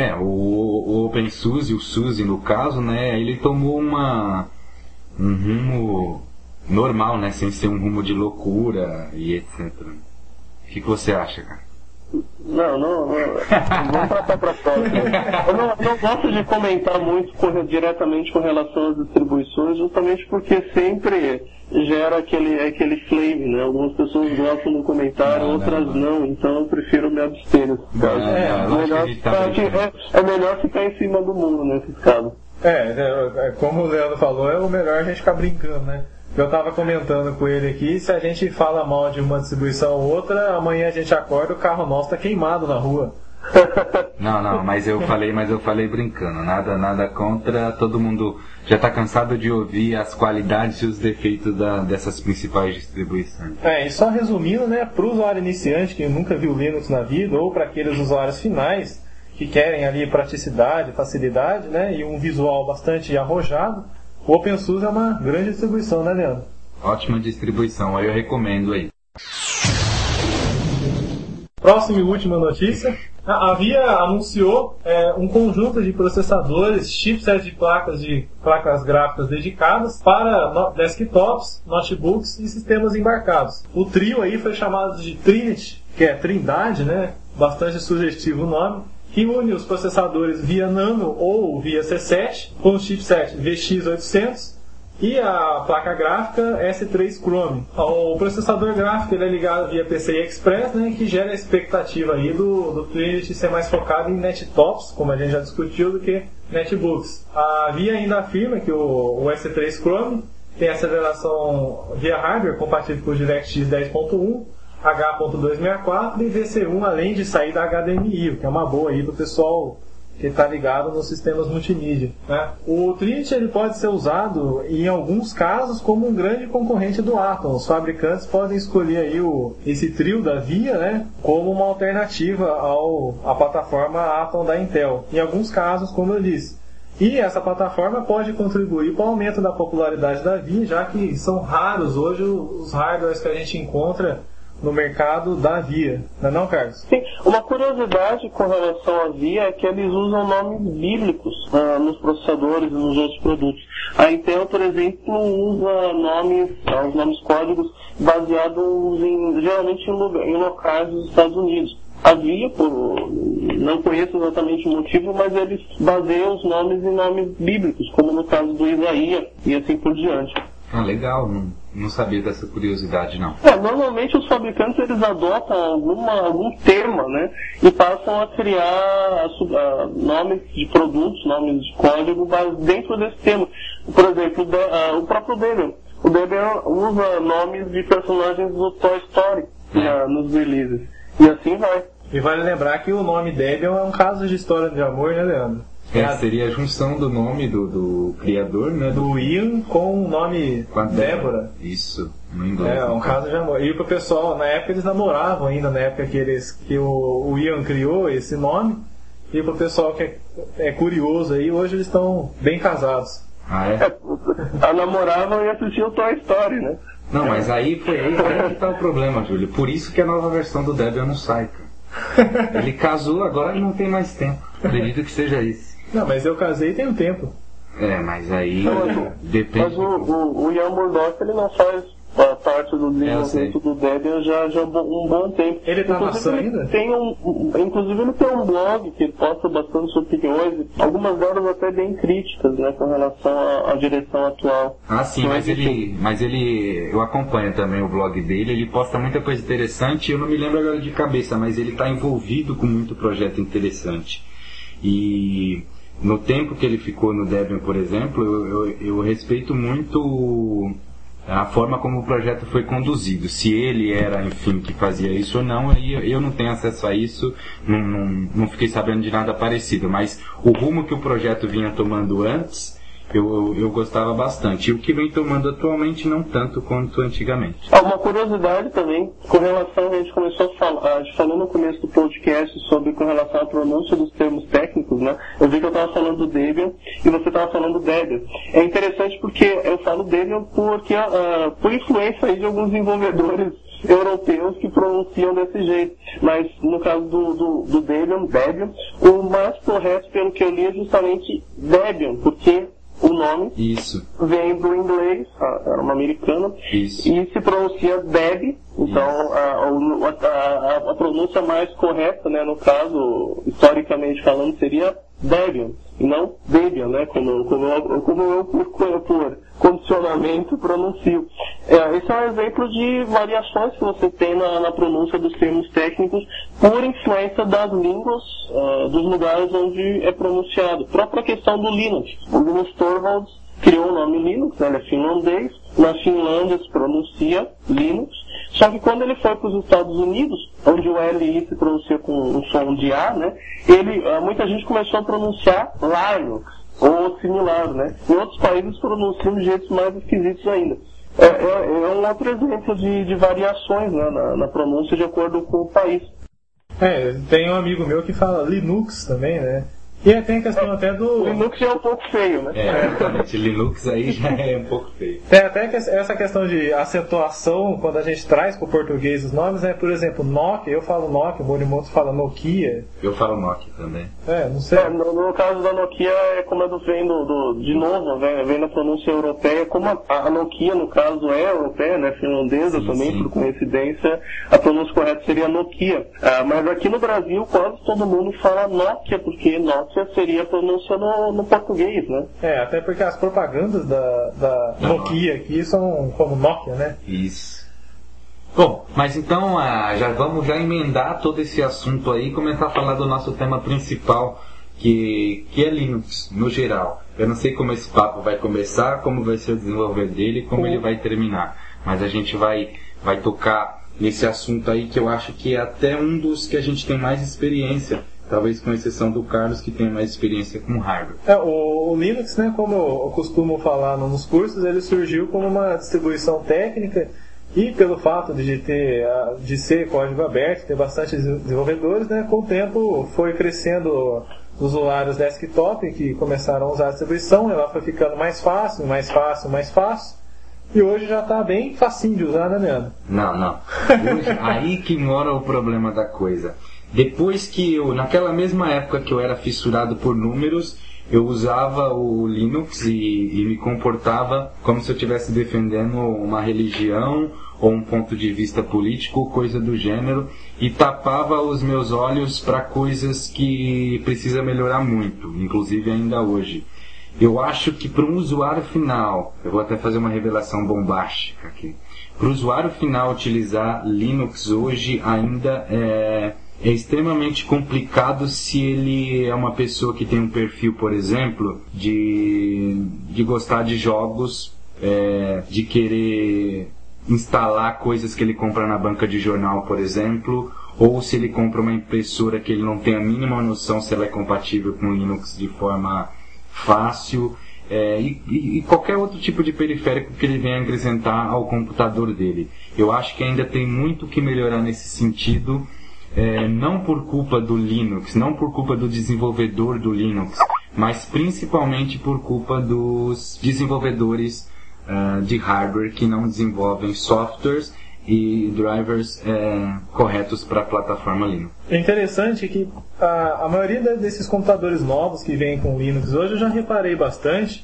O OpenSUSE, o SUSE no caso, né, ele tomou um rumo normal, né? Sem ser um rumo de loucura e etc. O que você acha, cara? Não. Vamos passar para a próxima. Eu não gosto de comentar muito diretamente com relação às distribuições, justamente porque sempre gera aquele flame, né? Algumas pessoas gostam do comentário, outras não, então eu prefiro me abster. É melhor ficar em cima do muro nesses casos. Como o Leandro falou, é o melhor a gente ficar brincando, né? Eu estava comentando com ele aqui, se a gente fala mal de uma distribuição ou outra, amanhã a gente acorda e o carro nosso está queimado na rua. Não, mas eu falei brincando, nada contra, todo mundo já está cansado de ouvir as qualidades e os defeitos dessas principais distribuições. E só resumindo, né, para o usuário iniciante que nunca viu Linux na vida, ou para aqueles usuários finais que querem ali praticidade, facilidade, né, e um visual bastante arrojado, o OpenSUSE é uma grande distribuição, né, Leandro? Ótima distribuição, aí eu recomendo aí. Próxima e última notícia. A VIA anunciou um conjunto de processadores, chipsets de placas gráficas dedicadas para desktops, notebooks e sistemas embarcados. O trio aí foi chamado de Trinity, que é Trindade, né? Bastante sugestivo o nome, que une os processadores VIA Nano ou VIA C7 com o chipset VX800 e a placa gráfica S3 Chrome. O processador gráfico ele é ligado via PCI Express, né, que gera a expectativa aí do Trinity ser mais focado em nettops, como a gente já discutiu, do que netbooks. A VIA ainda afirma que o S3 Chrome tem aceleração via hardware compatível com o DirectX 10.1, H.264 e VC1, além de saída HDMI, que é uma boa aí do pessoal que está ligado nos sistemas multimídia, né? O Trinity ele pode ser usado em alguns casos como um grande concorrente do Atom. Os fabricantes podem escolher aí esse trio da VIA, né, como uma alternativa à plataforma Atom da Intel. Em alguns casos, como eu disse. E essa plataforma pode contribuir para o aumento da popularidade da VIA, já que são raros hoje os hardwares que a gente encontra no mercado da VIA, não é não, Carlos? Sim, uma curiosidade com relação à VIA é que eles usam nomes bíblicos nos processadores e nos outros produtos. A Intel, por exemplo, usa os nomes códigos baseados geralmente em locais dos Estados Unidos. A VIA, não conheço exatamente o motivo, mas eles baseiam os nomes em nomes bíblicos, como no caso do Isaías e assim por diante. Ah, legal, não sabia dessa curiosidade, não. Normalmente os fabricantes eles adotam algum tema, né, e passam a criar nomes de produtos, nomes de código dentro desse tema. Por exemplo, o próprio Debian. O Debian usa nomes de personagens do Toy Story nos releases. E assim vai. E vale lembrar que o nome Debian é um caso de história de amor, né, Leandro? Seria a junção do nome do criador, né? Do Ian com o nome Débora. Isso, no inglês. Um caso de amor. E pro pessoal, na época eles namoravam ainda, na época que o Ian criou esse nome. E pro pessoal que é curioso aí, hoje eles estão bem casados. Ah, é? Namoravam e assistiam Toy Story, né? Não, mas aí que tá o problema, Júlio. Por isso que a nova versão do Debian não sai, cara. Ele casou, agora ele não tem mais tempo. Acredito que seja isso. Não, mas eu casei e tenho tempo. Mas aí depende. Mas o Ian Murdoch ele não faz parte do desenvolvimento do Debian já há um bom tempo. Ele tá na Sun ainda? Inclusive ele tem um blog que ele posta bastante opiniões, algumas delas até bem críticas, né, com relação à direção atual. Ah, sim, mas eu acompanho também o blog dele, ele posta muita coisa interessante, eu não me lembro agora de cabeça, mas ele está envolvido com muito projeto interessante. E no tempo que ele ficou no Debian, por exemplo, eu respeito muito a forma como o projeto foi conduzido. Se ele era, enfim, que fazia isso ou não, eu não tenho acesso a isso, não fiquei sabendo de nada parecido. Mas o rumo que o projeto vinha tomando antes, eu gostava bastante. E o que vem tomando atualmente não tanto quanto antigamente. Uma curiosidade também, com relação, a gente começou a gente falou no começo do podcast com relação à pronúncia dos termos técnicos, né? Eu vi que eu estava falando do Debian e você estava falando do Debian. É interessante porque eu falo Debian por influência aí de alguns desenvolvedores europeus que pronunciam desse jeito. Mas no caso do Debian, o mais correto, pelo que eu li, é justamente Debian, porque o nome. Isso. Vem do inglês, era uma americana. Isso. E se pronuncia Deb. Então, a pronúncia mais correta, né, no caso, historicamente falando, seria Debian, e não Debian, né, como eu por condicionamento pronuncio. Esse é um exemplo de variações que você tem na pronúncia dos termos técnicos por influência das línguas dos lugares onde é pronunciado. Própria questão do Linux. O Linus Torvalds criou o nome Linux, né, ele é finlandês, na Finlândia se pronuncia Linux, só que quando ele foi para os Estados Unidos, onde o LI se pronuncia com um som de A, né, muita gente começou a pronunciar Linux, ou similar, né? Em outros países pronunciam de jeitos mais esquisitos ainda. É um outro exemplo de variações, né, na pronúncia de acordo com o país. Tem um amigo meu que fala Linux também, né? E tem a questão até do... Linux já é um pouco feio, né? Exatamente. Linux aí já é um pouco feio. Tem até essa questão de acentuação, quando a gente traz para o português os nomes, né? Por exemplo, Nokia, eu falo Nokia, o Morimoto fala Nokia. Eu falo Nokia também. Não sei. No caso da Nokia, como vem de novo, vem na pronúncia europeia, como a Nokia, no caso, é europeia, né? Finlandesa também, por coincidência, a pronúncia correta seria Nokia. Mas aqui no Brasil, quase todo mundo fala Nokia, porque Nokia seria a pronúncia no português, né? Até porque as propagandas da Nokia aqui são como Nokia, né? Isso. Bom, mas então já vamos emendar todo esse assunto aí e começar a falar do nosso tema principal, que é Linux, no geral. Eu não sei como esse papo vai começar, como vai ser o desenvolver dele, como ele vai terminar. Mas a gente vai tocar nesse assunto aí, que eu acho que é até um dos que a gente tem mais experiência. Talvez com exceção do Carlos, que tem mais experiência com hardware. O Linux, né, como eu costumo falar nos cursos, ele surgiu como uma distribuição técnica e pelo fato de ser código aberto, ter bastante desenvolvedores, né, com o tempo foi crescendo usuários desktop que começaram a usar a distribuição, ela foi ficando mais fácil, e hoje já está bem facinho de usar, né, Leandro? Não. Hoje, aí que mora o problema da coisa. Depois que naquela mesma época que eu era fissurado por números, eu usava o Linux e me comportava como se eu estivesse defendendo uma religião ou um ponto de vista político, coisa do gênero, e tapava os meus olhos para coisas que precisa melhorar muito, inclusive ainda hoje. Eu acho que para um usuário final, eu vou até fazer uma revelação bombástica aqui, para o usuário final utilizar Linux hoje ainda é extremamente complicado se ele é uma pessoa que tem um perfil, por exemplo, de gostar de jogos, de querer instalar coisas que ele compra na banca de jornal, por exemplo, ou se ele compra uma impressora que ele não tem a mínima noção se ela é compatível com Linux de forma fácil, e qualquer outro tipo de periférico que ele venha acrescentar ao computador dele. Eu acho que ainda tem muito que melhorar nesse sentido. Não por culpa do Linux, não por culpa do desenvolvedor do Linux, mas principalmente por culpa dos desenvolvedores de hardware que não desenvolvem softwares e drivers corretos para a plataforma Linux. É interessante que a maioria desses computadores novos que vêm com Linux hoje, eu já reparei bastante,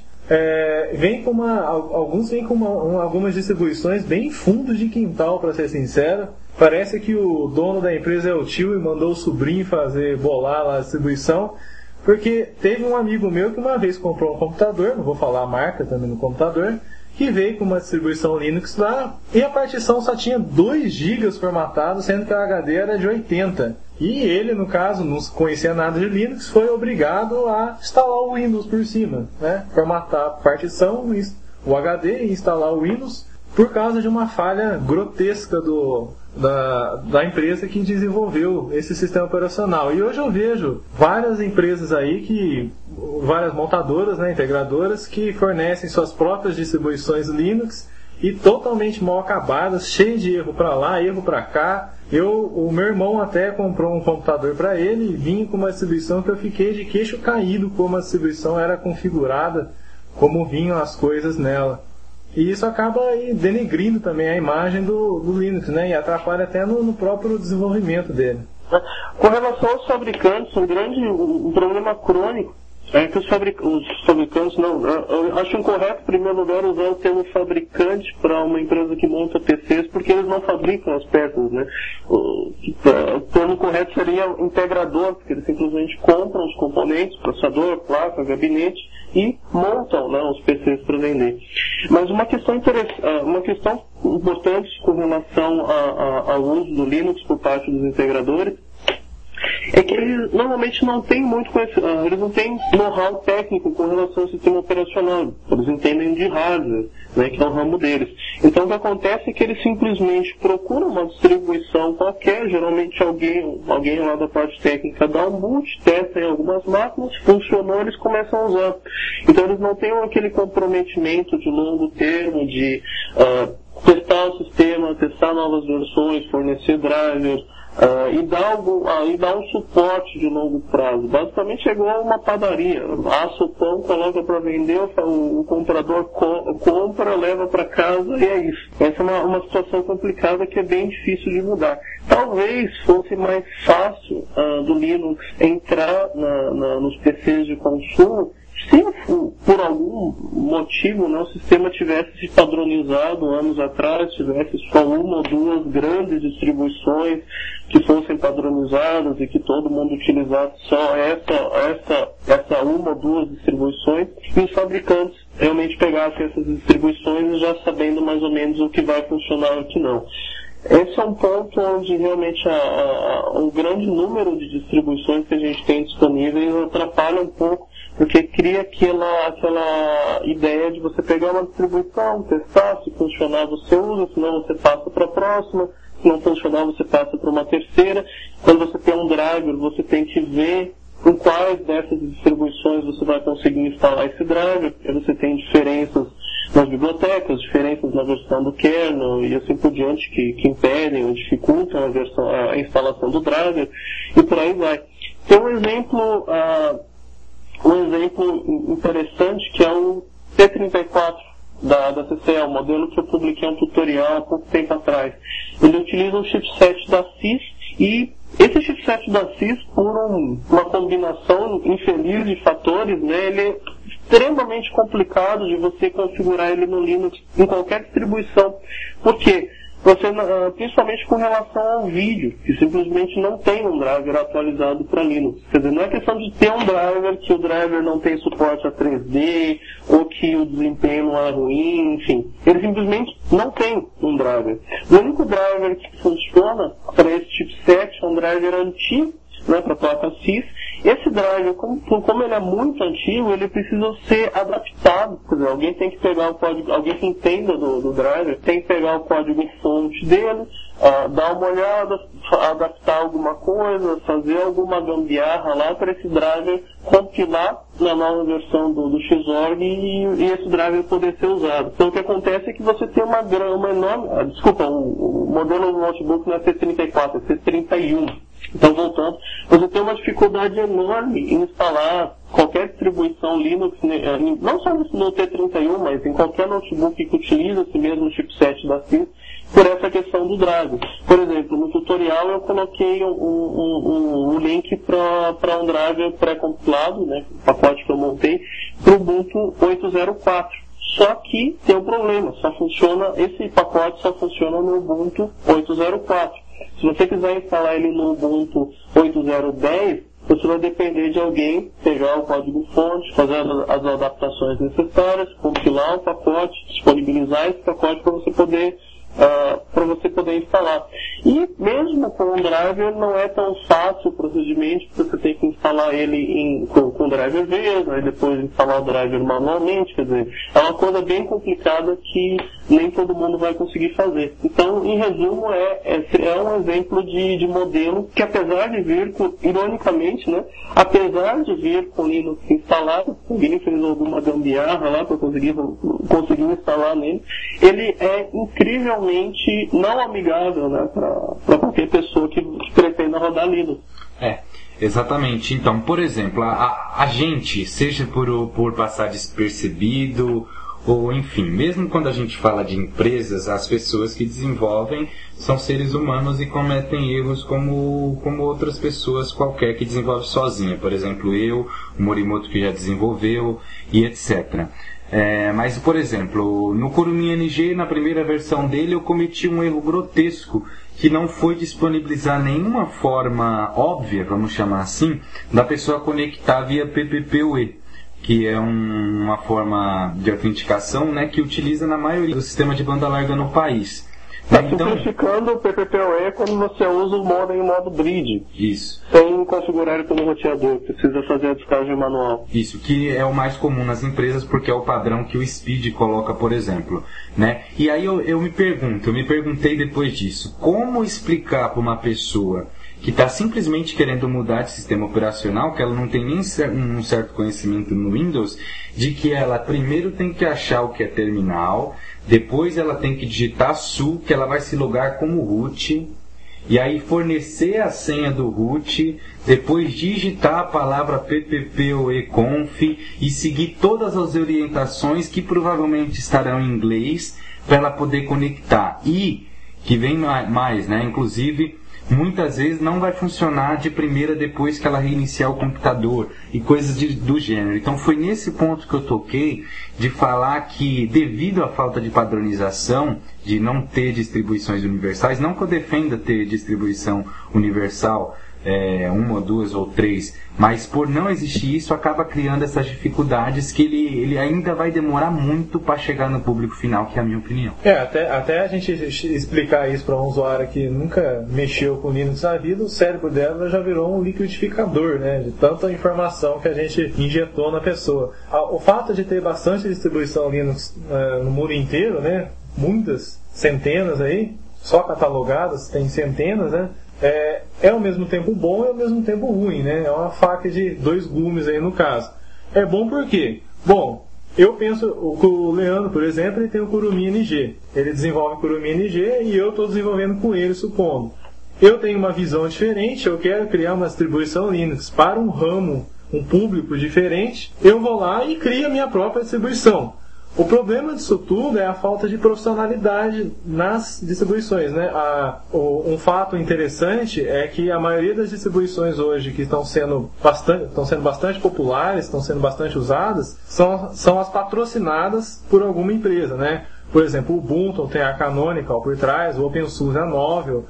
alguns vêm com algumas distribuições bem fundo de quintal, para ser sincero. Parece que o dono da empresa é o tio e mandou o sobrinho bolar lá a distribuição, porque teve um amigo meu que uma vez comprou um computador, não vou falar a marca também no computador, que veio com uma distribuição Linux lá, e a partição só tinha 2 GB formatados, sendo que a HD era de 80. E ele, no caso, não conhecia nada de Linux, foi obrigado a instalar o Windows por cima, né? Formatar a partição, o HD e instalar o Windows, por causa de uma falha grotesca da empresa que desenvolveu esse sistema operacional. E hoje eu vejo várias empresas aí, várias montadoras, né, integradoras, que fornecem suas próprias distribuições Linux e totalmente mal acabadas, cheias de erro para lá, erro para cá. O meu irmão até comprou um computador para ele e vinha com uma distribuição que eu fiquei de queixo caído como a distribuição era configurada, como vinham as coisas nela. E isso acaba aí denegrindo também a imagem do Linux, né? E atrapalha até no próprio desenvolvimento dele. Com relação aos fabricantes, um problema crônico É que os fabricantes não. Eu acho incorreto, em primeiro lugar, usar o termo fabricante para uma empresa que monta PCs, porque eles não fabricam as peças, né? O termo correto seria integrador, porque eles simplesmente compram os componentes, processador, placa, gabinete, e montam, né, os PCs para vender. Mas uma questão importante com relação ao uso do Linux por parte dos integradores é que eles normalmente não têm eles não têm know-how técnico com relação ao sistema operacional. Eles entendem de hardware, né, que é o ramo deles. Então o que acontece é que eles simplesmente procuram uma distribuição qualquer, geralmente alguém lá da parte técnica dá um boot, testa em algumas máquinas, funcionou, eles começam a usar. Então eles não têm aquele comprometimento de longo termo de testar o sistema, testar novas versões, fornecer drivers, e dar um suporte de longo prazo. Basicamente é igual uma padaria. Assa o pão, coloca para vender, o comprador compra, leva para casa e é isso. Essa é uma situação complicada que é bem difícil de mudar. Talvez fosse mais fácil do Linux entrar nos PCs de consumo se por algum motivo, né, o sistema tivesse se padronizado anos atrás, tivesse só uma ou duas grandes distribuições que fossem padronizadas e que todo mundo utilizasse só essa uma ou duas distribuições, e os fabricantes realmente pegassem essas distribuições já sabendo mais ou menos o que vai funcionar e o que não. Esse é um ponto onde realmente o grande número de distribuições que a gente tem disponíveis atrapalha um pouco, porque cria aquela ideia de você pegar uma distribuição, testar, se funcionar você usa, se não você passa para a próxima, se não funcionar você passa para uma terceira. Quando você tem um driver, você tem que ver em quais dessas distribuições você vai conseguir instalar esse driver, porque você tem diferenças nas bibliotecas, diferenças na versão do kernel e assim por diante que impedem ou dificultam a instalação do driver e por aí vai. Tem um exemplo interessante que é o T34 da CCE, o modelo que eu publiquei um tutorial há pouco tempo atrás. Ele utiliza um chipset da CIS e esse chipset da CIS, por uma combinação infeliz de fatores, né, ele é extremamente complicado de você configurar ele no Linux em qualquer distribuição. Por quê? Principalmente com relação ao vídeo, que simplesmente não tem um driver atualizado para Linux. Quer dizer, não é questão de ter um driver, que o driver não tem suporte a 3D, ou que o desempenho não é ruim, enfim. Ele simplesmente não tem um driver. O único driver que funciona para esse chipset é um driver antigo, né, para a placa CIS. Esse driver, como ele é muito antigo, ele precisa ser adaptado. Quer dizer, alguém tem que pegar o código, alguém que entenda do driver, tem que pegar o código fonte dele, dar uma olhada, adaptar alguma coisa, fazer alguma gambiarra lá para esse driver compilar na nova versão do Xorg e esse driver poder ser usado. Então o que acontece é que você tem uma enorme... Desculpa, o modelo do notebook não é C34, é C31. Então, voltando, você tem uma dificuldade enorme em instalar qualquer distribuição Linux, não só no T31, mas em qualquer notebook que utiliza esse mesmo chipset da CIS, por essa questão do driver. Por exemplo, no tutorial eu coloquei um link para um driver pré-compilado, né, o pacote que eu montei, para o Ubuntu 8.04. Só que tem um problema, esse pacote só funciona no Ubuntu 8.04. Se você quiser instalar ele no Ubuntu 8.0.10, você vai depender de alguém pegar o código-fonte, fazer as adaptações necessárias, compilar o pacote, disponibilizar esse pacote para você poder instalar. E mesmo com o driver não é tão fácil o procedimento, porque você tem que instalar ele com driver verde, aí depois instalar o driver manualmente, quer dizer, é uma coisa bem complicada que nem todo mundo vai conseguir fazer. Então, em resumo, é um exemplo de modelo que, apesar de vir, ironicamente, né, apesar de vir com Linux instalado, alguém fez alguma gambiarra lá para conseguir instalar nele, ele é incrivelmente não amigável, né, para qualquer pessoa que pretenda rodar Linux. Exatamente. Então, por exemplo, a gente, seja por passar despercebido ou enfim, mesmo quando a gente fala de empresas, as pessoas que desenvolvem são seres humanos e cometem erros como outras pessoas qualquer que desenvolve sozinha. Por exemplo, eu, o Morimoto que já desenvolveu e etc. Mas, por exemplo, no Kurumin NG, na primeira versão dele, eu cometi um erro grotesco que não foi disponibilizar nenhuma forma óbvia, vamos chamar assim, da pessoa conectar via PPPoE, que é uma forma de autenticação, né, que utiliza na maioria do sistema de banda larga no país. Então, simplificando, o PPPoE é quando você usa o modem em modo bridge. Isso. Sem configurar ele como roteador, precisa fazer a descarga manual. Isso, que é o mais comum nas empresas, porque é o padrão que o Speed coloca, por exemplo. Né? E aí eu me perguntei depois disso, como explicar para uma pessoa que está simplesmente querendo mudar de sistema operacional, que ela não tem nem um certo conhecimento no Windows, de que ela primeiro tem que achar o que é terminal, depois ela tem que digitar SU, que ela vai se logar como root, e aí fornecer a senha do root, depois digitar a palavra PPPoEconf e seguir todas as orientações que provavelmente estarão em inglês para ela poder conectar. E, que vem mais, né? Inclusive, muitas vezes não vai funcionar de primeira depois que ela reiniciar o computador e coisas do gênero. Então foi nesse ponto que eu toquei de falar que devido à falta de padronização, de não ter distribuições universais, não que eu defenda ter distribuição universal, uma, duas ou três, mas por não existir isso acaba criando essas dificuldades que ele ainda vai demorar muito para chegar no público final, que é a minha opinião. Até a gente explicar isso para um usuário que nunca mexeu com Linux na vida, o cérebro dela já virou um liquidificador, né, de tanta informação que a gente injetou na pessoa. O fato de ter bastante distribuição Linux no mundo inteiro, né, muitas, centenas aí, só catalogadas, tem centenas, né, é ao mesmo tempo bom e ao mesmo tempo ruim, né? É uma faca de dois gumes aí no caso. É bom por quê? Bom, eu penso, o Leandro, por exemplo, ele tem o Kurumin NG. Ele desenvolve o Kurumin NG e eu estou desenvolvendo com ele, supondo. Eu tenho uma visão diferente, eu quero criar uma distribuição Linux para um ramo, um público diferente, eu vou lá e crio a minha própria distribuição. O problema disso tudo é a falta de profissionalidade nas distribuições, né? Um fato interessante é que a maioria das distribuições hoje que estão sendo bastante populares, estão sendo bastante usadas, são as patrocinadas por alguma empresa, né? Por exemplo, o Ubuntu tem a Canonical por trás, o OpenSUSE é a Novell,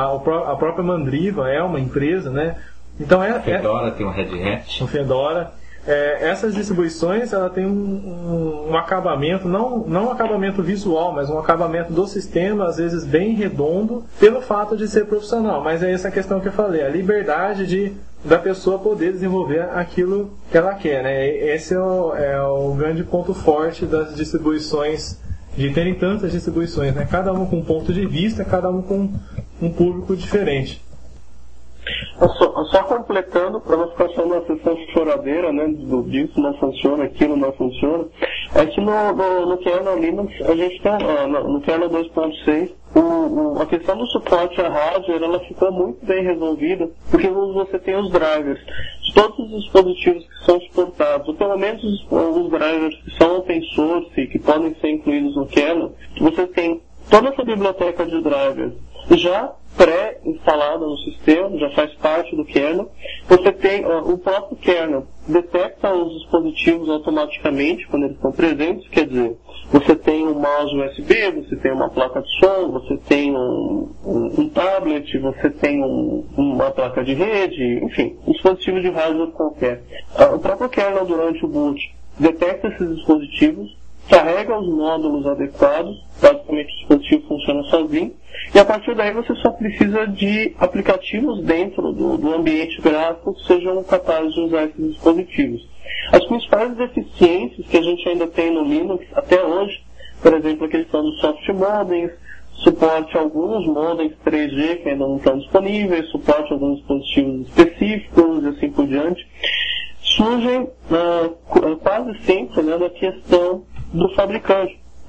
a própria Mandriva é uma empresa, né? Então o Fedora tem o Red Hat. O Fedora. Essas distribuições ela tem um acabamento, não um acabamento visual, mas um acabamento do sistema, às vezes bem redondo, pelo fato de ser profissional. Mas é essa questão que eu falei, a liberdade da pessoa poder desenvolver aquilo que ela quer, né? Esse é o grande ponto forte das distribuições, de terem tantas distribuições, né? Cada uma com um ponto de vista, cada uma com um público diferente. Só completando, para não ficar só uma sessão choradeira, né, disso não funciona, aquilo não funciona, é que no kernel Linux, a gente tem, no kernel 2.6, a questão do suporte à hardware, ela ficou muito bem resolvida, porque você tem os drivers de todos os dispositivos que são suportados, ou pelo menos os drivers que são open source e que podem ser incluídos no kernel, você tem toda essa biblioteca de drivers já pré-instalada no sistema, já faz parte do kernel. Você tem o próprio kernel, detecta os dispositivos automaticamente quando eles estão presentes, quer dizer, você tem um mouse USB, você tem uma placa de som, você tem um tablet, você tem uma placa de rede, enfim, um dispositivo de hardware qualquer. O próprio kernel, durante o boot, detecta esses dispositivos, carrega os módulos adequados, basicamente o dispositivo funciona sozinho, e a partir daí você só precisa de aplicativos dentro do ambiente gráfico que sejam capazes de usar esses dispositivos. As principais deficiências que a gente ainda tem no Linux até hoje, por exemplo, a questão dos soft modems, suporte a alguns modems 3G que ainda não estão disponíveis, suporte a alguns dispositivos específicos e assim por diante, surgem quase sempre, né, da questão do fabricante.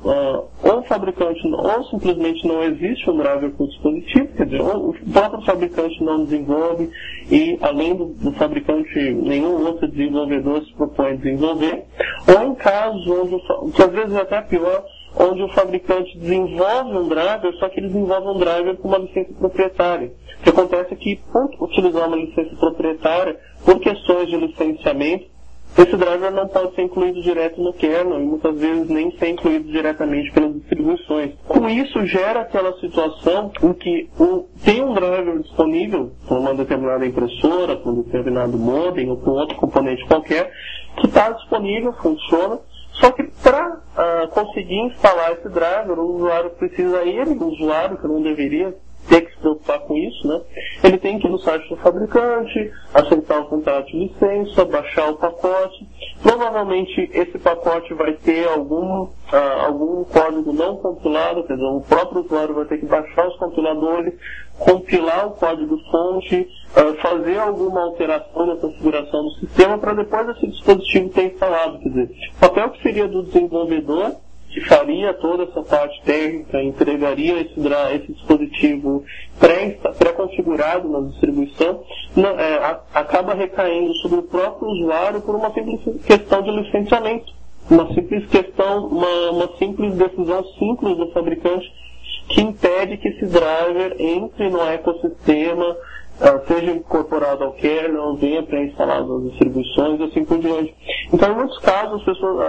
ou o fabricante, ou simplesmente não existe um driver para o dispositivo, quer dizer, ou o próprio fabricante não desenvolve e, além do fabricante, nenhum outro desenvolvedor se propõe a desenvolver, ou em casos onde, que às vezes é até pior, onde o fabricante desenvolve um driver, só que ele desenvolve um driver com uma licença proprietária. O que acontece é que, por utilizar uma licença proprietária, por questões de licenciamento, esse driver não pode ser incluído direto no kernel e muitas vezes nem ser incluído diretamente pelas distribuições. Com isso, gera aquela situação em que tem um driver disponível para uma determinada impressora, para um determinado modem ou para um outro componente qualquer, que está disponível, funciona, só que para conseguir instalar esse driver, o usuário precisa, o usuário que não deveria ter que se preocupar com isso, né? Ele tem que ir no site do fabricante, aceitar o contrato de licença, baixar o pacote. Provavelmente esse pacote vai ter algum código não compilado, quer dizer, o próprio usuário vai ter que baixar os compiladores, compilar o código-fonte, fazer alguma alteração na configuração do sistema para depois esse dispositivo ter instalado. Quer dizer, o papel que seria do desenvolvedor, que faria toda essa parte técnica, entregaria esse dispositivo pré-configurado na distribuição, acaba recaindo sobre o próprio usuário por uma simples questão de licenciamento. Uma simples questão, uma simples decisão simples do fabricante que impede que esse driver entre no ecossistema, seja incorporado ao kernel, venha pré-instalado nas distribuições e assim por diante. Então, em muitos casos,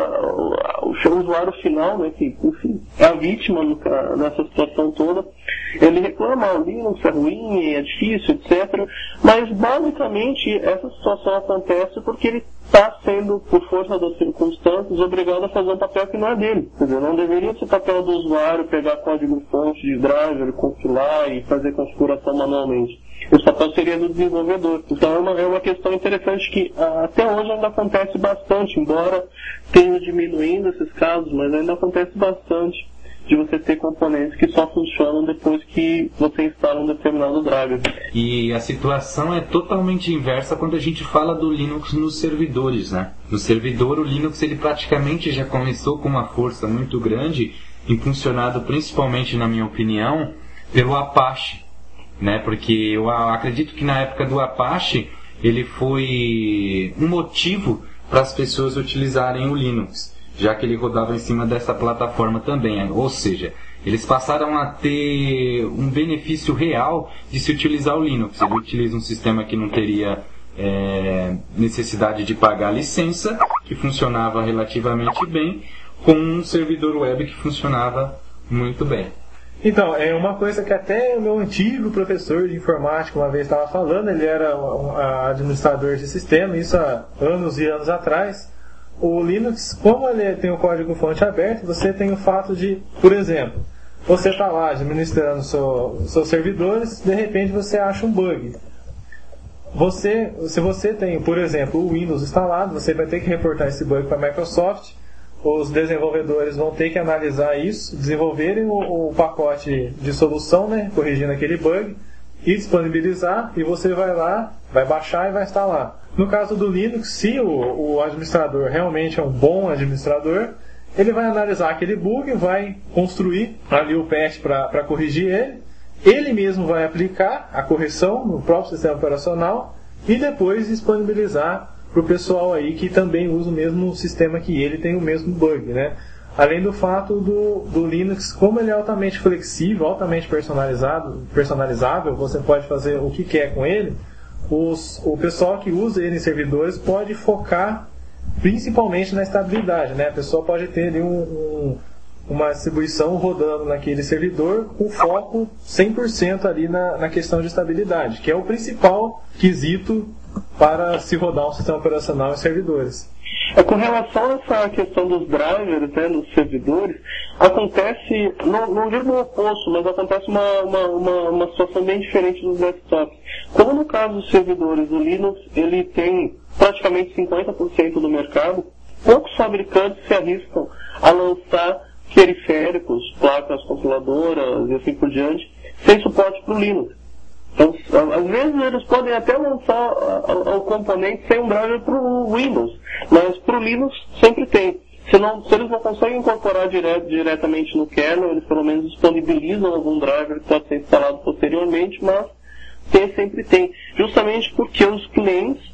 o usuário final, né, que, enfim, é a vítima nessa situação toda, ele reclama, o Linux é ruim, é difícil, etc. Mas, basicamente, essa situação acontece porque ele está sendo, por força das circunstâncias, obrigado a fazer um papel que não é dele. Quer dizer, não deveria ser papel do usuário pegar código-fonte de driver, compilar e fazer configuração manualmente. Esse papel seria do desenvolvedor. Então é uma questão interessante que até hoje ainda acontece bastante, embora tenha diminuindo esses casos, mas ainda acontece bastante de você ter componentes que só funcionam depois que você instala um determinado driver. E a situação é totalmente inversa quando a gente fala do Linux nos servidores, né? No servidor, o Linux ele praticamente já começou com uma força muito grande, impulsionado principalmente, na minha opinião, pelo Apache, né? Porque eu acredito que na época do Apache ele foi um motivo para as pessoas utilizarem o Linux, já que ele rodava em cima dessa plataforma também. Ou seja, eles passaram a ter um benefício real de se utilizar o Linux. Ele utiliza um sistema que não teria necessidade de pagar licença, que funcionava relativamente bem, com um servidor web que funcionava muito bem. Então, é uma coisa que até o meu antigo professor de informática uma vez estava falando, ele era administrador de sistema, isso há anos e anos atrás. O Linux, como ele tem o código-fonte aberto, você tem o fato de, por exemplo, você está lá administrando seus servidores, de repente você acha um bug. Se você tem, por exemplo, o Windows instalado, você vai ter que reportar esse bug para a Microsoft. Os desenvolvedores vão ter que analisar isso, desenvolverem o pacote de solução, né, corrigindo aquele bug, e disponibilizar, e você vai lá, vai baixar e vai instalar. No caso do Linux, se o administrador realmente é um bom administrador, ele vai analisar aquele bug, vai construir ali o patch para corrigir ele mesmo vai aplicar a correção no próprio sistema operacional e depois disponibilizar para o pessoal aí que também usa o mesmo sistema que ele, tem o mesmo bug, né? Além do fato do Linux, como ele é altamente flexível, altamente personalizável, você pode fazer o que quer com ele, o pessoal que usa ele em servidores pode focar principalmente na estabilidade, né? A pessoa pode ter ali uma distribuição rodando naquele servidor com foco 100% ali na questão de estabilidade, que é o principal quesito para se rodar um sistema operacional em servidores. Com relação a essa questão dos drivers, né, dos servidores, acontece, não digo o oposto, mas acontece uma situação bem diferente nos desktops. Como no caso dos servidores, o Linux ele tem praticamente 50% do mercado, poucos fabricantes se arriscam a lançar periféricos, placas compiladoras e assim por diante, sem suporte para o Linux. Então, às vezes eles podem até lançar o componente sem um driver para o Windows, mas para o Linux sempre tem. Se eles não conseguem incorporar diretamente no kernel, eles pelo menos disponibilizam algum driver que pode ser instalado posteriormente, mas sempre tem. Justamente porque os clientes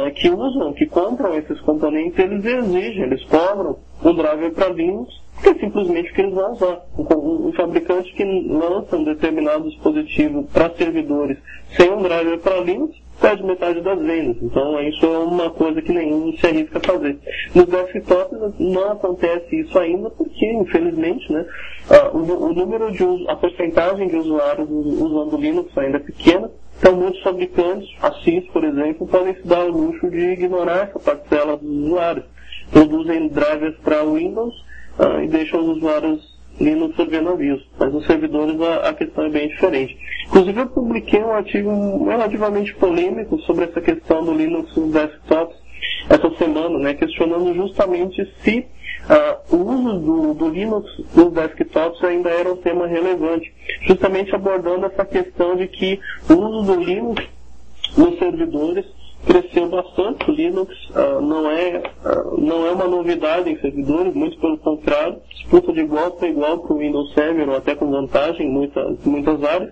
que compram esses componentes, eles exigem, eles cobram um driver para Linux, porque é simplesmente o que eles vão usar. Um fabricante que lança um determinado dispositivo para servidores sem um driver para Linux, perde metade das vendas. Então isso é uma coisa que nenhum se arrisca a fazer. Nos desktops não acontece isso ainda, porque infelizmente, né, o número a porcentagem de usuários usando Linux ainda é pequena. Então muitos fabricantes, a CIS, por exemplo, podem se dar o luxo de ignorar essa parcela dos usuários. Produzem drivers para Windows e deixam os usuários Linux por navios. Mas nos servidores a questão é bem diferente. Inclusive eu publiquei um artigo relativamente polêmico sobre essa questão do Linux nos desktops essa semana, né, questionando justamente se o uso do Linux nos desktops ainda era um tema relevante, justamente abordando essa questão de que o uso do Linux nos servidores cresceu bastante. O Linux não é uma novidade em servidores, muito pelo contrário, disputa de igual para igual para o Windows Server, ou até com vantagem em muitas áreas.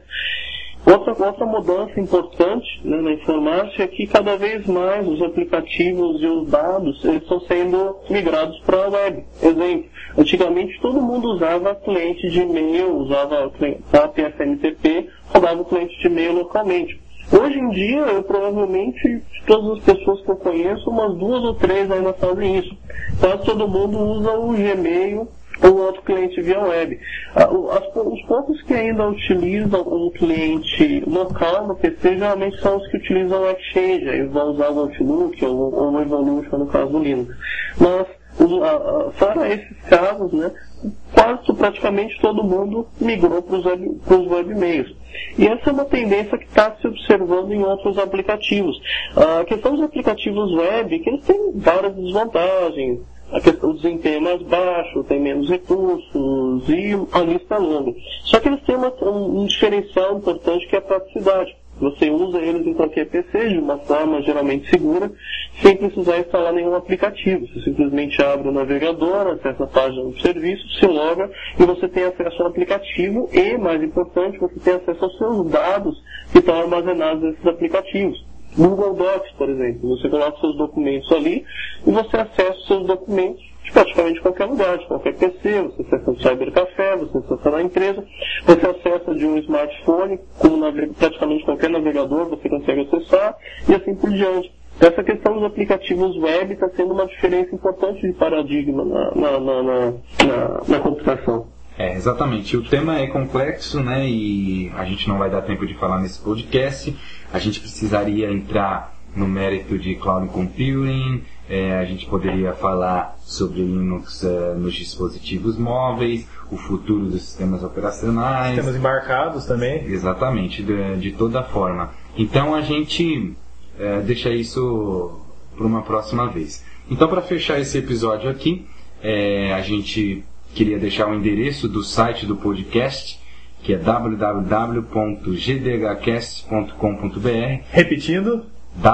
Outra mudança importante, né, na informática é que cada vez mais os aplicativos e os dados eles estão sendo migrados para a web. Exemplo, antigamente todo mundo usava cliente de e-mail, usava SAP FMTP, rodava o cliente de e-mail localmente. Hoje em dia, eu provavelmente, de todas as pessoas que eu conheço, umas 2 ou 3 ainda fazem isso. Quase todo mundo usa o Gmail ou outro cliente via web. Os poucos que ainda utilizam um cliente local no PC geralmente são os que utilizam o Exchange, aí vão usar o Outlook ou o Evolution no caso do Linux. Mas, fora esses casos, né, praticamente todo mundo migrou para os webmails. E essa é uma tendência que está se observando em outros aplicativos. A questão dos aplicativos web, que eles têm várias desvantagens. O desempenho é mais baixo, tem menos recursos e a lista é longa. Só que eles têm um diferencial importante que é a praticidade. Você usa eles em qualquer PC de uma forma geralmente segura, sem precisar instalar nenhum aplicativo. Você simplesmente abre o navegador, acessa a página do serviço, se loga e você tem acesso ao aplicativo e, mais importante, você tem acesso aos seus dados que estão armazenados nesses aplicativos. Google Docs, por exemplo, você coloca seus documentos ali e você acessa os seus documentos de praticamente qualquer lugar, de qualquer PC, você acessa no Cybercafé, você acessa na empresa, você acessa de um smartphone, como praticamente qualquer navegador você consegue acessar, e assim por diante. Essa questão dos aplicativos web está sendo uma diferença importante de paradigma na computação. Exatamente. O tema é complexo, né, e a gente não vai dar tempo de falar nesse podcast. A gente precisaria entrar no mérito de Cloud Computing, a gente poderia falar sobre Linux nos dispositivos móveis, o futuro dos sistemas operacionais. Sistemas embarcados também. Exatamente, de toda forma. Então a gente deixa isso para uma próxima vez. Então, para fechar esse episódio aqui, a gente queria deixar o endereço do site do podcast, que é www.gdhcast.com.br. Repetindo,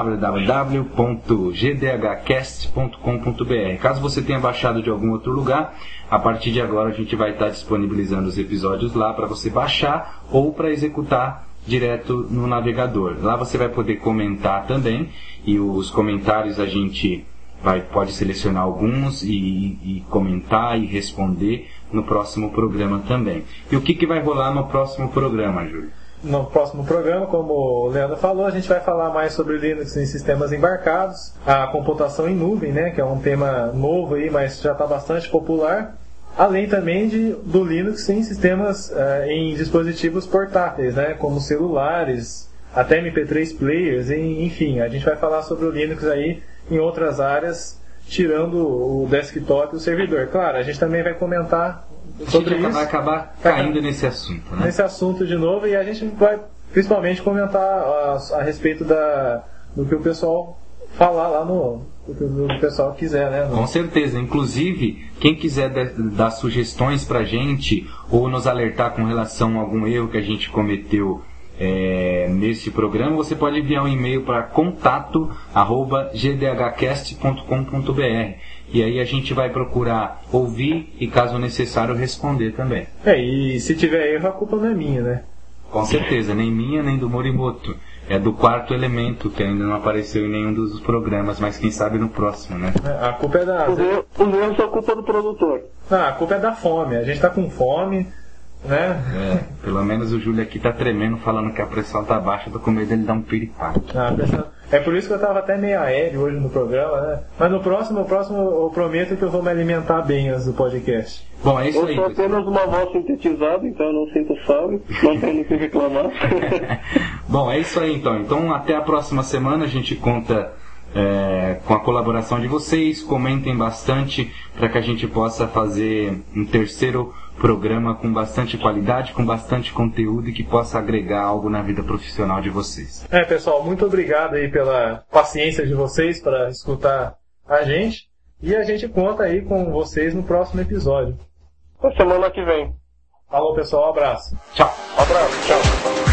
www.gdhcast.com.br. Caso você tenha baixado de algum outro lugar, a partir de agora a gente vai estar disponibilizando os episódios lá para você baixar ou para executar direto no navegador. Lá você vai poder comentar também, e os comentários a gente pode selecionar alguns e comentar e responder no próximo programa também. E o que vai rolar no próximo programa, Júlio? No próximo programa, como o Leandro falou, a gente vai falar mais sobre Linux em sistemas embarcados, a computação em nuvem, né, que é um tema novo aí, mas já está bastante popular, além também do Linux em sistemas, em dispositivos portáteis, né, como celulares, até MP3 players, enfim, a gente vai falar sobre o Linux aí em outras áreas, tirando o desktop e o servidor. Claro, a gente também vai comentar sobre isso. Vai acabar caindo nesse assunto, né? Nesse assunto de novo, e a gente vai principalmente comentar a respeito do que o pessoal falar lá do que o pessoal quiser, né? Com certeza. Inclusive, quem quiser dar sugestões pra gente ou nos alertar com relação a algum erro que a gente cometeu neste programa, você pode enviar um e-mail para contato@gdhcast.com.br e aí a gente vai procurar ouvir e, caso necessário, responder também. E se tiver erro, a culpa não é minha, né? Com certeza, nem minha, nem do Morimoto. É do Quarto Elemento, que ainda não apareceu em nenhum dos programas, mas quem sabe no próximo, né? A culpa é da... Os erros são culpa do produtor. A culpa é da fome. A gente tá com fome, né? Pelo menos o Júlio aqui tá tremendo, falando que a pressão tá baixa, tô com medo dele dar um piripaque. É por isso que eu tava até meio aéreo hoje no programa, né? Mas no próximo eu prometo que eu vou me alimentar bem antes do podcast. Bom, é isso aí. Eu sou apenas uma voz sintetizada, então eu não sinto salve, não tenho o que reclamar. Bom, é isso aí então. Então até a próxima semana, a gente conta com a colaboração de vocês, comentem bastante para que a gente possa fazer um terceiro programa com bastante qualidade, com bastante conteúdo e que possa agregar algo na vida profissional de vocês. Pessoal, muito obrigado aí pela paciência de vocês para escutar a gente e a gente conta aí com vocês no próximo episódio. Na semana que vem. Falou, pessoal, um abraço. Tchau. Abraço, tchau.